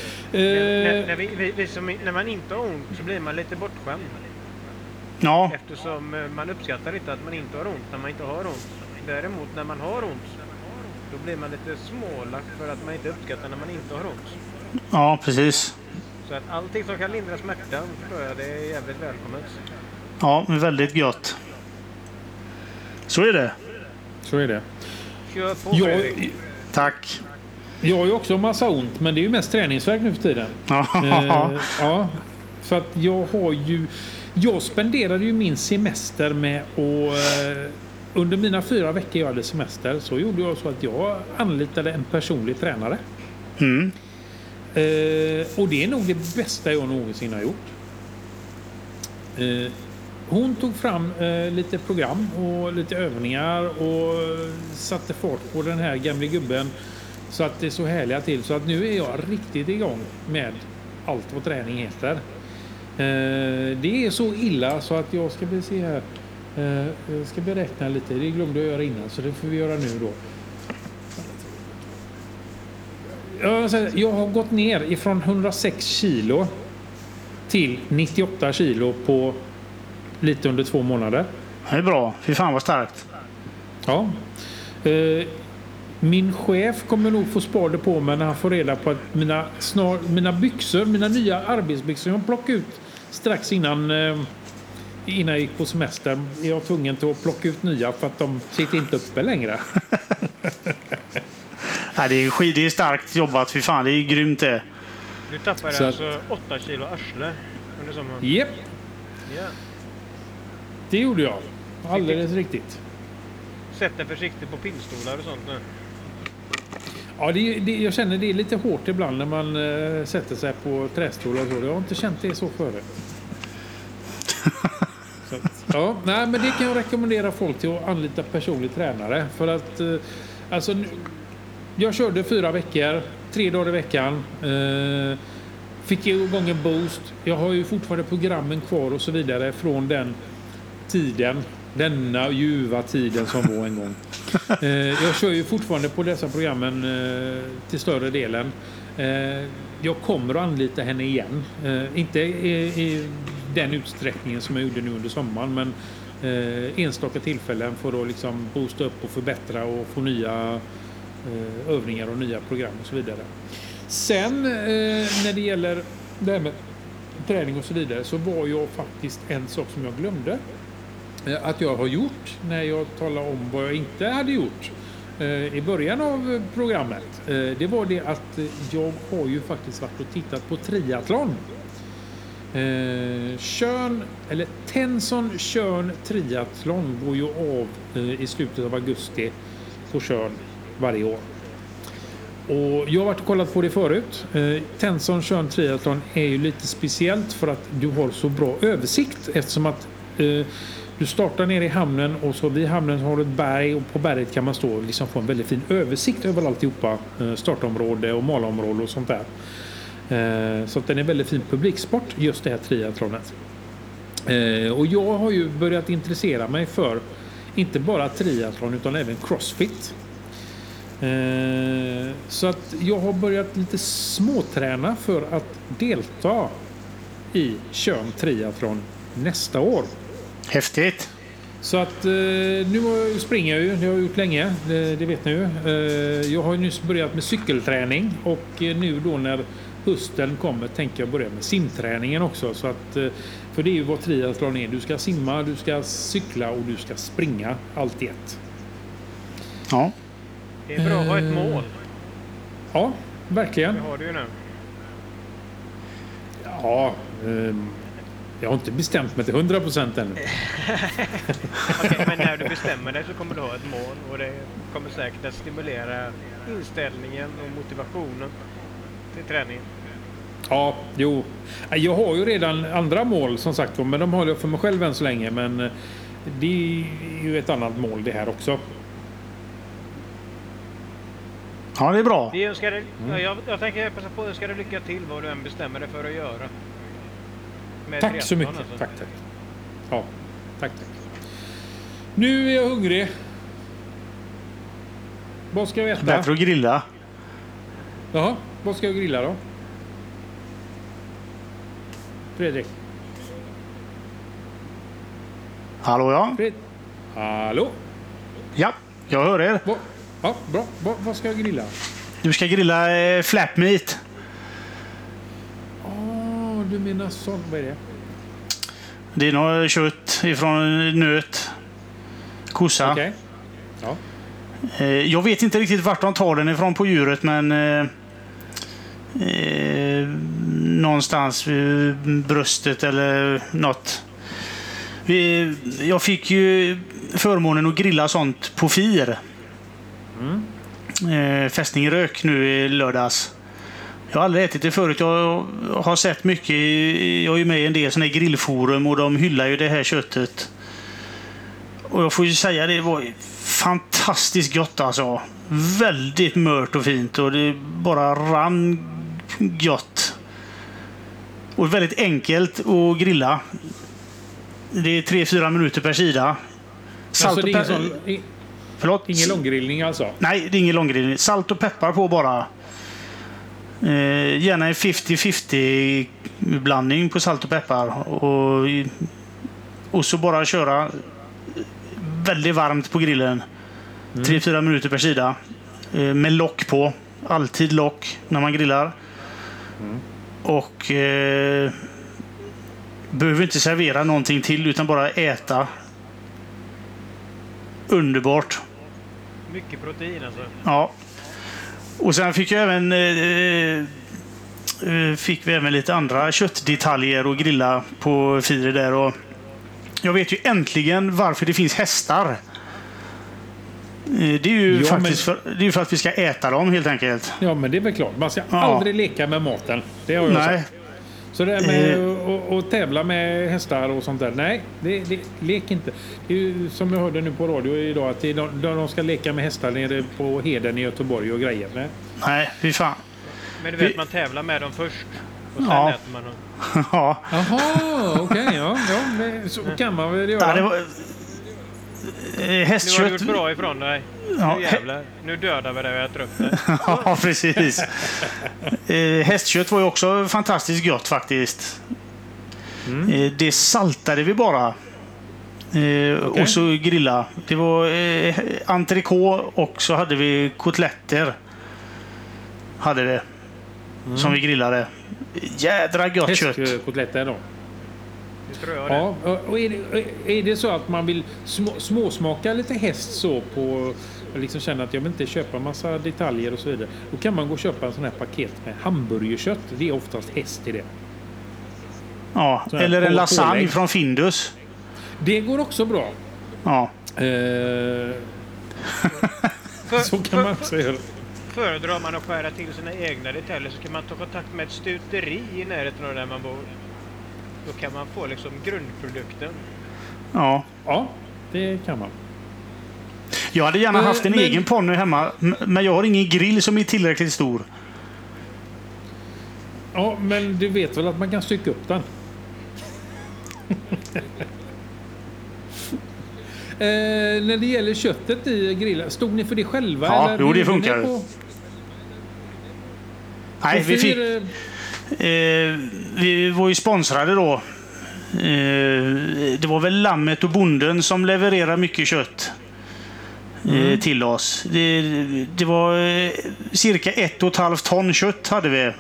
S3: När man inte har ont så blir man lite bortskämd.
S2: Ja,
S3: Eftersom man uppskattar inte att man inte har ont när man inte har ont. Däremot när man har ont, då blir man lite smålack för att man inte uppskattar när man inte har ont.
S2: ja, precis.
S3: Så att allting som kan lindra smärtan, tror jag, det är jävligt välkommet.
S2: Ja, väldigt gött. Så är det.
S1: Så är det.
S3: Kör på, Fredrik.
S2: Tack.
S1: Jag har ju också massa ont, men det är ju mest träningsvärk nu för tiden. Ja, för att jag spenderade ju min semester med att under mina 4 veckor jag hade semester så gjorde jag så att jag anlitade en personlig tränare. Och det är nog det bästa jag någonsin har gjort. Hon tog fram lite program och lite övningar och satte fart på den här gamla gubben så att det är så härliga till. Så att nu är jag riktigt igång med allt vad träning heter. Det är så illa så att jag ska se här. Jag ska beräkna lite. Det glömde jag göra innan, så det får vi göra nu då. Jag har gått ner ifrån 106 kilo till 98 kilo på lite under 2 månader.
S2: Det är bra. Fy fan vad starkt.
S1: Ja. Min chef kommer nog få spade på mig när han får reda på att mina byxor, mina nya arbetsbyxor jag plockade ut strax innan jag gick på semester. Är jag tvungen till att plocka ut nya för att de sitter inte uppe längre.
S2: Nej, det är starkt jobbat. Fy fan, det är grymt det.
S3: Du tappade
S1: så
S3: alltså 8 kilo arsle under sommaren.
S1: Japp,
S3: Ja.
S1: det gjorde jag. Alldeles riktigt.
S3: Sätt dig försiktigt på pinnstolar och sånt nu.
S1: Ja, jag känner det är lite hårt ibland när man sätter sig på trästolar och så. Jag har inte känt det så förut. Så att, ja, nej, men det kan jag rekommendera folk till att anlita personlig tränare. För att alltså, jag körde 4 veckor, 3 dagar i veckan. Fick igång en boost. Jag har ju fortfarande programmen kvar och så vidare från den tiden. Denna ljuva tiden som var en gång. Jag kör ju fortfarande på dessa programmen till större delen. Jag kommer att anlita henne igen. Inte i den utsträckningen som jag gjorde nu under sommaren, men enstaka tillfällen för att liksom boosta upp och förbättra och få nya övningar och nya program och så vidare. Sen när det gäller det här med träning och så vidare, så var jag faktiskt en sak som jag glömde att jag har gjort när jag talade om vad jag inte hade gjort i början av programmet. Det var det att jag har ju faktiskt varit och tittat på triathlon. Tenson Tjörn triathlon går ju av i slutet av augusti på Tjörn varje år. Och jag har varit och kollat på det förut. Tenson Tjörn triathlon är ju lite speciellt för att du har så bra översikt, eftersom att du startar ner i hamnen och så vid hamnen har du ett berg och på berget kan man stå och liksom få en väldigt fin översikt över alltihopa, startområde och malområde och sånt där. Så att den är väldigt fin publiksport, just det här triathlonet. Och jag har ju börjat intressera mig för inte bara triathlon utan även crossfit. Så att jag har börjat lite småträna för att delta i Tjörn triathlon nästa år.
S2: Häftigt.
S1: Så att nu springer jag ju, det har jag gjort länge, det vet ni ju. Jag har ju nyss börjat med cykelträning och nu då när hösten kommer tänker jag börja med simträningen också. Så att, för det är ju vad triathlon är. Du ska simma, du ska cykla och du ska springa allt i ett.
S2: Ja.
S3: Det är bra att ha ett mål.
S1: Ja, verkligen.
S3: Det har du ju nu.
S1: Ja, jag har inte bestämt mig till 100% ännu.
S3: Okej, men när du bestämmer dig så kommer du ha ett mål och det kommer säkert att stimulera inställningen och motivationen till träningen.
S1: Ja, jo. Jag har ju redan andra mål som sagt, men de har jag för mig själv än så länge. Men det är ju ett annat mål det här också.
S2: Ja, det är bra.
S3: Vi önskar dig, jag tänker passa på att önska dig lycka till vad du än bestämmer dig för att göra. Med
S1: Tack så mycket.
S3: Alltså.
S1: Tack. Ja, tack. Nu är jag hungrig. Vad ska jag äta?
S2: Bättre att grilla.
S1: Jaha, vad ska jag grilla då? Fredrik.
S2: Hallå, ja.
S1: Hallå?
S2: Ja, jag hör er.
S1: Ja, bra. Vad ska jag grilla?
S2: Du ska grilla flap meat.
S1: Du menar sånt. Vad är det?
S2: Det är något kött ifrån nöt. Kossa.
S1: Okej. Ja.
S2: Jag vet inte riktigt vart de tar den ifrån på djuret, men någonstans vid bröstet eller något. Jag fick ju förmånen att grilla sånt på FIR. Fästning Rök nu i lördags. Jag har aldrig ätit det förut. Jag har sett mycket. Jag är ju med i en del sådana här grillforum och de hyllar ju det här köttet. Och jag får ju säga det var fantastiskt gott alltså. Väldigt mört och fint och det bara rann gott. Och väldigt enkelt att grilla. Det är 3-4 minuter per sida. Salt
S1: alltså,
S2: och peppar. Förlåt?
S1: Ingen långgrillning alltså?
S2: Nej, det är ingen långgrillning. Salt och peppar på bara. Gärna en 50-50 blandning på salt och peppar. Och så bara köra väldigt varmt på grillen. 3-4 minuter per sida. Med lock på. Alltid lock när man grillar. Och behöver inte servera någonting till utan bara äta. Underbart.
S3: Mycket protein alltså.
S2: Ja. Och sen fick jag även fick vi även lite andra köttdetaljer att grilla på FIR där. Och jag vet ju äntligen varför det finns hästar. Det är ju faktiskt för att vi ska äta dem helt enkelt.
S1: Ja, men det är väl klart. Man ska aldrig leka med maten. Det har jag sagt. Så det där med att tävla med hästar och sånt där. Nej, det lek inte. Det är ju, som jag hörde nu på radio idag att de ska leka med hästar nere på Heden i Göteborg och grejer.
S2: Nej, fy fan.
S3: Men du vet, man tävlar med dem först. Och sen äter man dem.
S2: Ja.
S1: Jaha, okej. Ja, så kan man väl göra.
S2: Ja, det var, hästkött.
S3: Nu har du gjort bra ifrån dig.
S2: Ja.
S3: Nu jävlar. Nu dödar vi det och äter upp det.
S2: Ja, precis. Hästkött var ju också fantastiskt gott faktiskt. Det saltade vi bara. Och så grilla. Det var entrecote och så hade vi kotletter. Hade det. som vi grillade. Jädra gott kött.
S1: Hästkotletter då.
S3: Det tror jag det.
S1: Ja, och är det så att man vill småsmaka lite häst så på liksom känna att jag vill inte köpa massa detaljer och så vidare. Då kan man gå och köpa en sån här paket med hamburgerkött. Det är oftast häst i det.
S2: Ja, eller en lasagne från Findus.
S1: Det går också bra.
S2: Ja.
S1: Så kan man säga.
S3: Föredrar man att skära till sina egna detaljer så kan man ta kontakt med ett stuteri i närheten av där man bor. Då kan man få liksom grundprodukten.
S2: Ja.
S1: Ja, det kan man.
S2: Jag hade gärna haft en egen ponny hemma, men jag har ingen grill som är tillräckligt stor.
S1: Ja, men du vet väl att man kan stycka upp den. När det gäller köttet i grillen, stod ni för det själva?
S2: Ja,
S1: eller
S2: jo, det funkar. Nej, vi var ju sponsrade då. Det var väl Lammet och Bonden som levererade mycket kött till oss. Det var cirka 1,5 ton kött hade vi.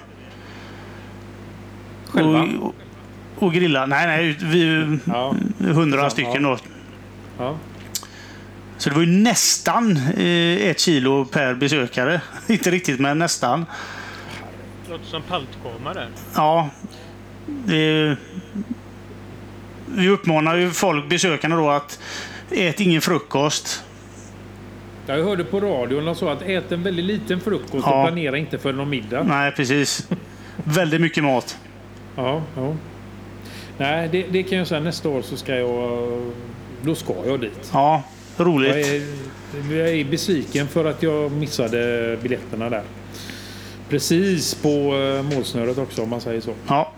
S1: Själva?
S2: Och grilla. Nej, vi 100 stycken då.
S1: Ja.
S2: Så det var ju nästan 1 kilo per besökare. Inte riktigt, men nästan.
S3: Det låter som paltkoma där.
S2: Ja. Vi uppmanar ju besökarna då att ät ingen frukost.
S1: Jag hörde på radion och så att ät en väldigt liten frukost och planera inte för någon middag.
S2: Nej, precis. Väldigt mycket mat.
S1: Ja. Nej, det kan jag säga. Nästa år så ska jag dit.
S2: Ja, roligt.
S1: Jag är besviken för att jag missade biljetterna där. Precis på målsnöret också, om man säger så.
S2: Ja.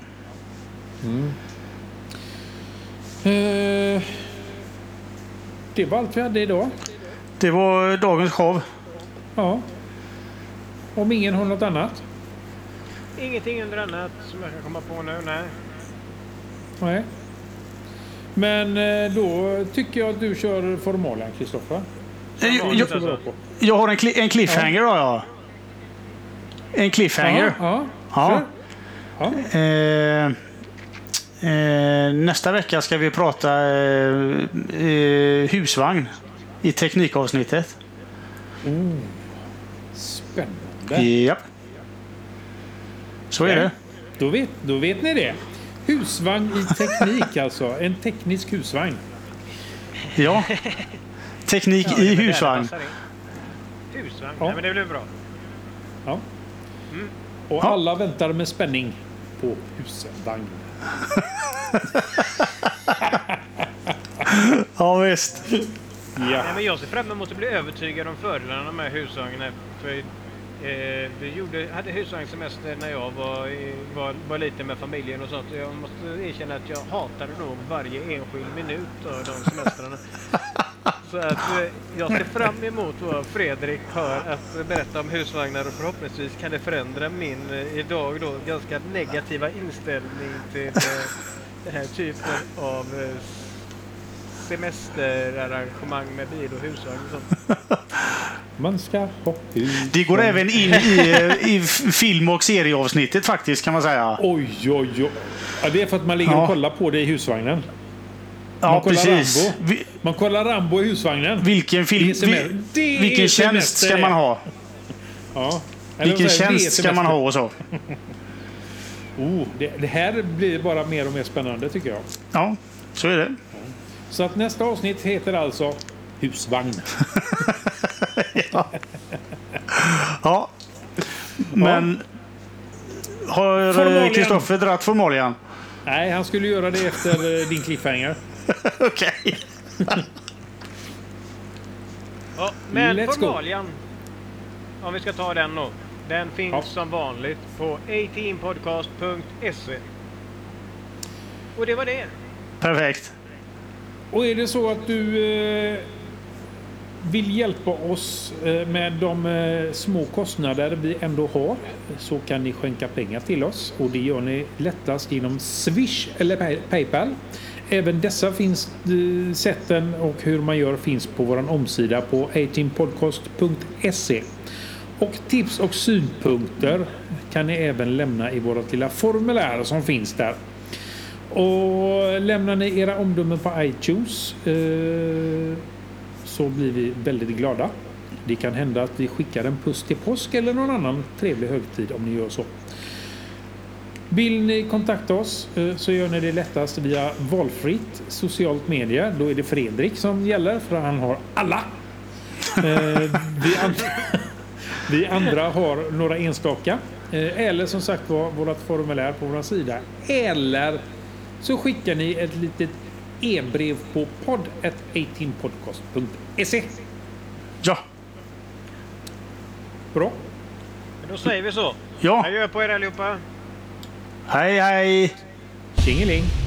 S1: Det var allt vi hade idag.
S2: Det var dagens show.
S1: Ja. Om ingen har något annat?
S3: Ingenting under annat som jag kan komma på nu,
S1: Nej. Men då tycker jag att du kör formalen, Kristoffer.
S2: Jag har en cliffhanger då, ja. En cliffhanger.
S1: Ja.
S2: Nästa vecka ska vi prata husvagn i teknikavsnittet.
S1: Spännande.
S2: Ja. Så är det.
S1: Då vet ni det. Husvagn i teknik alltså. En teknisk husvagn.
S2: Ja. Teknik i husvagn.
S3: Husvagn? Ja. Nej, men det blir bra.
S1: Ja. Och alla väntar med spänning på husvagn.
S2: Ja, visst.
S1: Ja.
S3: Nej, men jag ser fram emot att bli övertygad om fördelarna med husvagnen. För vi hade husvagnssemester när jag var liten med familjen och sånt. Jag måste erkänna att jag hatade nog varje enskild minut av de semestrarna. Så att jag ser fram emot vad Fredrik har att berätta om husvagnar och förhoppningsvis kan det förändra min idag då ganska negativa inställning till den här typen av semesterarrangemang med bil och husvagn och sånt.
S1: Man ska hoppa ut.
S2: Det går även in i film- och serieavsnittet faktiskt, kan man säga.
S1: Oj. Ja, det är för att man ligger och kollar på det i husvagnen.
S2: Ja, precis.
S1: Man kollar Rambo i husvagnen.
S2: Vilken tjänst ska man ha?
S1: Ja.
S2: Vilken tjänst ska man ha och så?
S1: Det här blir bara mer och mer spännande tycker jag.
S2: Ja, så är det.
S1: Så att nästa avsnitt heter alltså Husvagn.
S2: Ja. Men har Kristoffer dratt formalian?
S1: Nej, han skulle göra det efter din cliffhanger.
S2: Okej.
S3: Ja, men
S1: Let's
S3: formalian, om vi ska ta den då. Den finns som vanligt på a-teampodcast.se. Och det var det.
S2: Perfekt.
S1: Och är det så att du vill hjälpa oss med de små kostnader vi ändå har, så kan ni skänka pengar till oss. Och det gör ni lättast genom Swish eller Paypal. Även dessa finns sätten och hur man gör finns på vår omsida på a-teampodcast.se. Och tips och synpunkter kan ni även lämna i vårt lilla formulär som finns där. Och lämnar ni era omdömen på iTunes så blir vi väldigt glada. Det kan hända att vi skickar en puss till påsk eller någon annan trevlig högtid om ni gör så. Vill ni kontakta oss så gör ni det lättast via valfritt socialt media. Då är det Fredrik som gäller för han har alla. Vi andra har några enstaka. Eller som sagt var vårt formulär på vår sida. Eller så skickar ni ett litet e-brev på podd@18podcast.se.
S2: Ja.
S1: Bra.
S3: Men då säger vi så.
S2: Ja.
S3: Jag gör på er allihopa.
S2: Hej, hej.
S1: Tjingeling.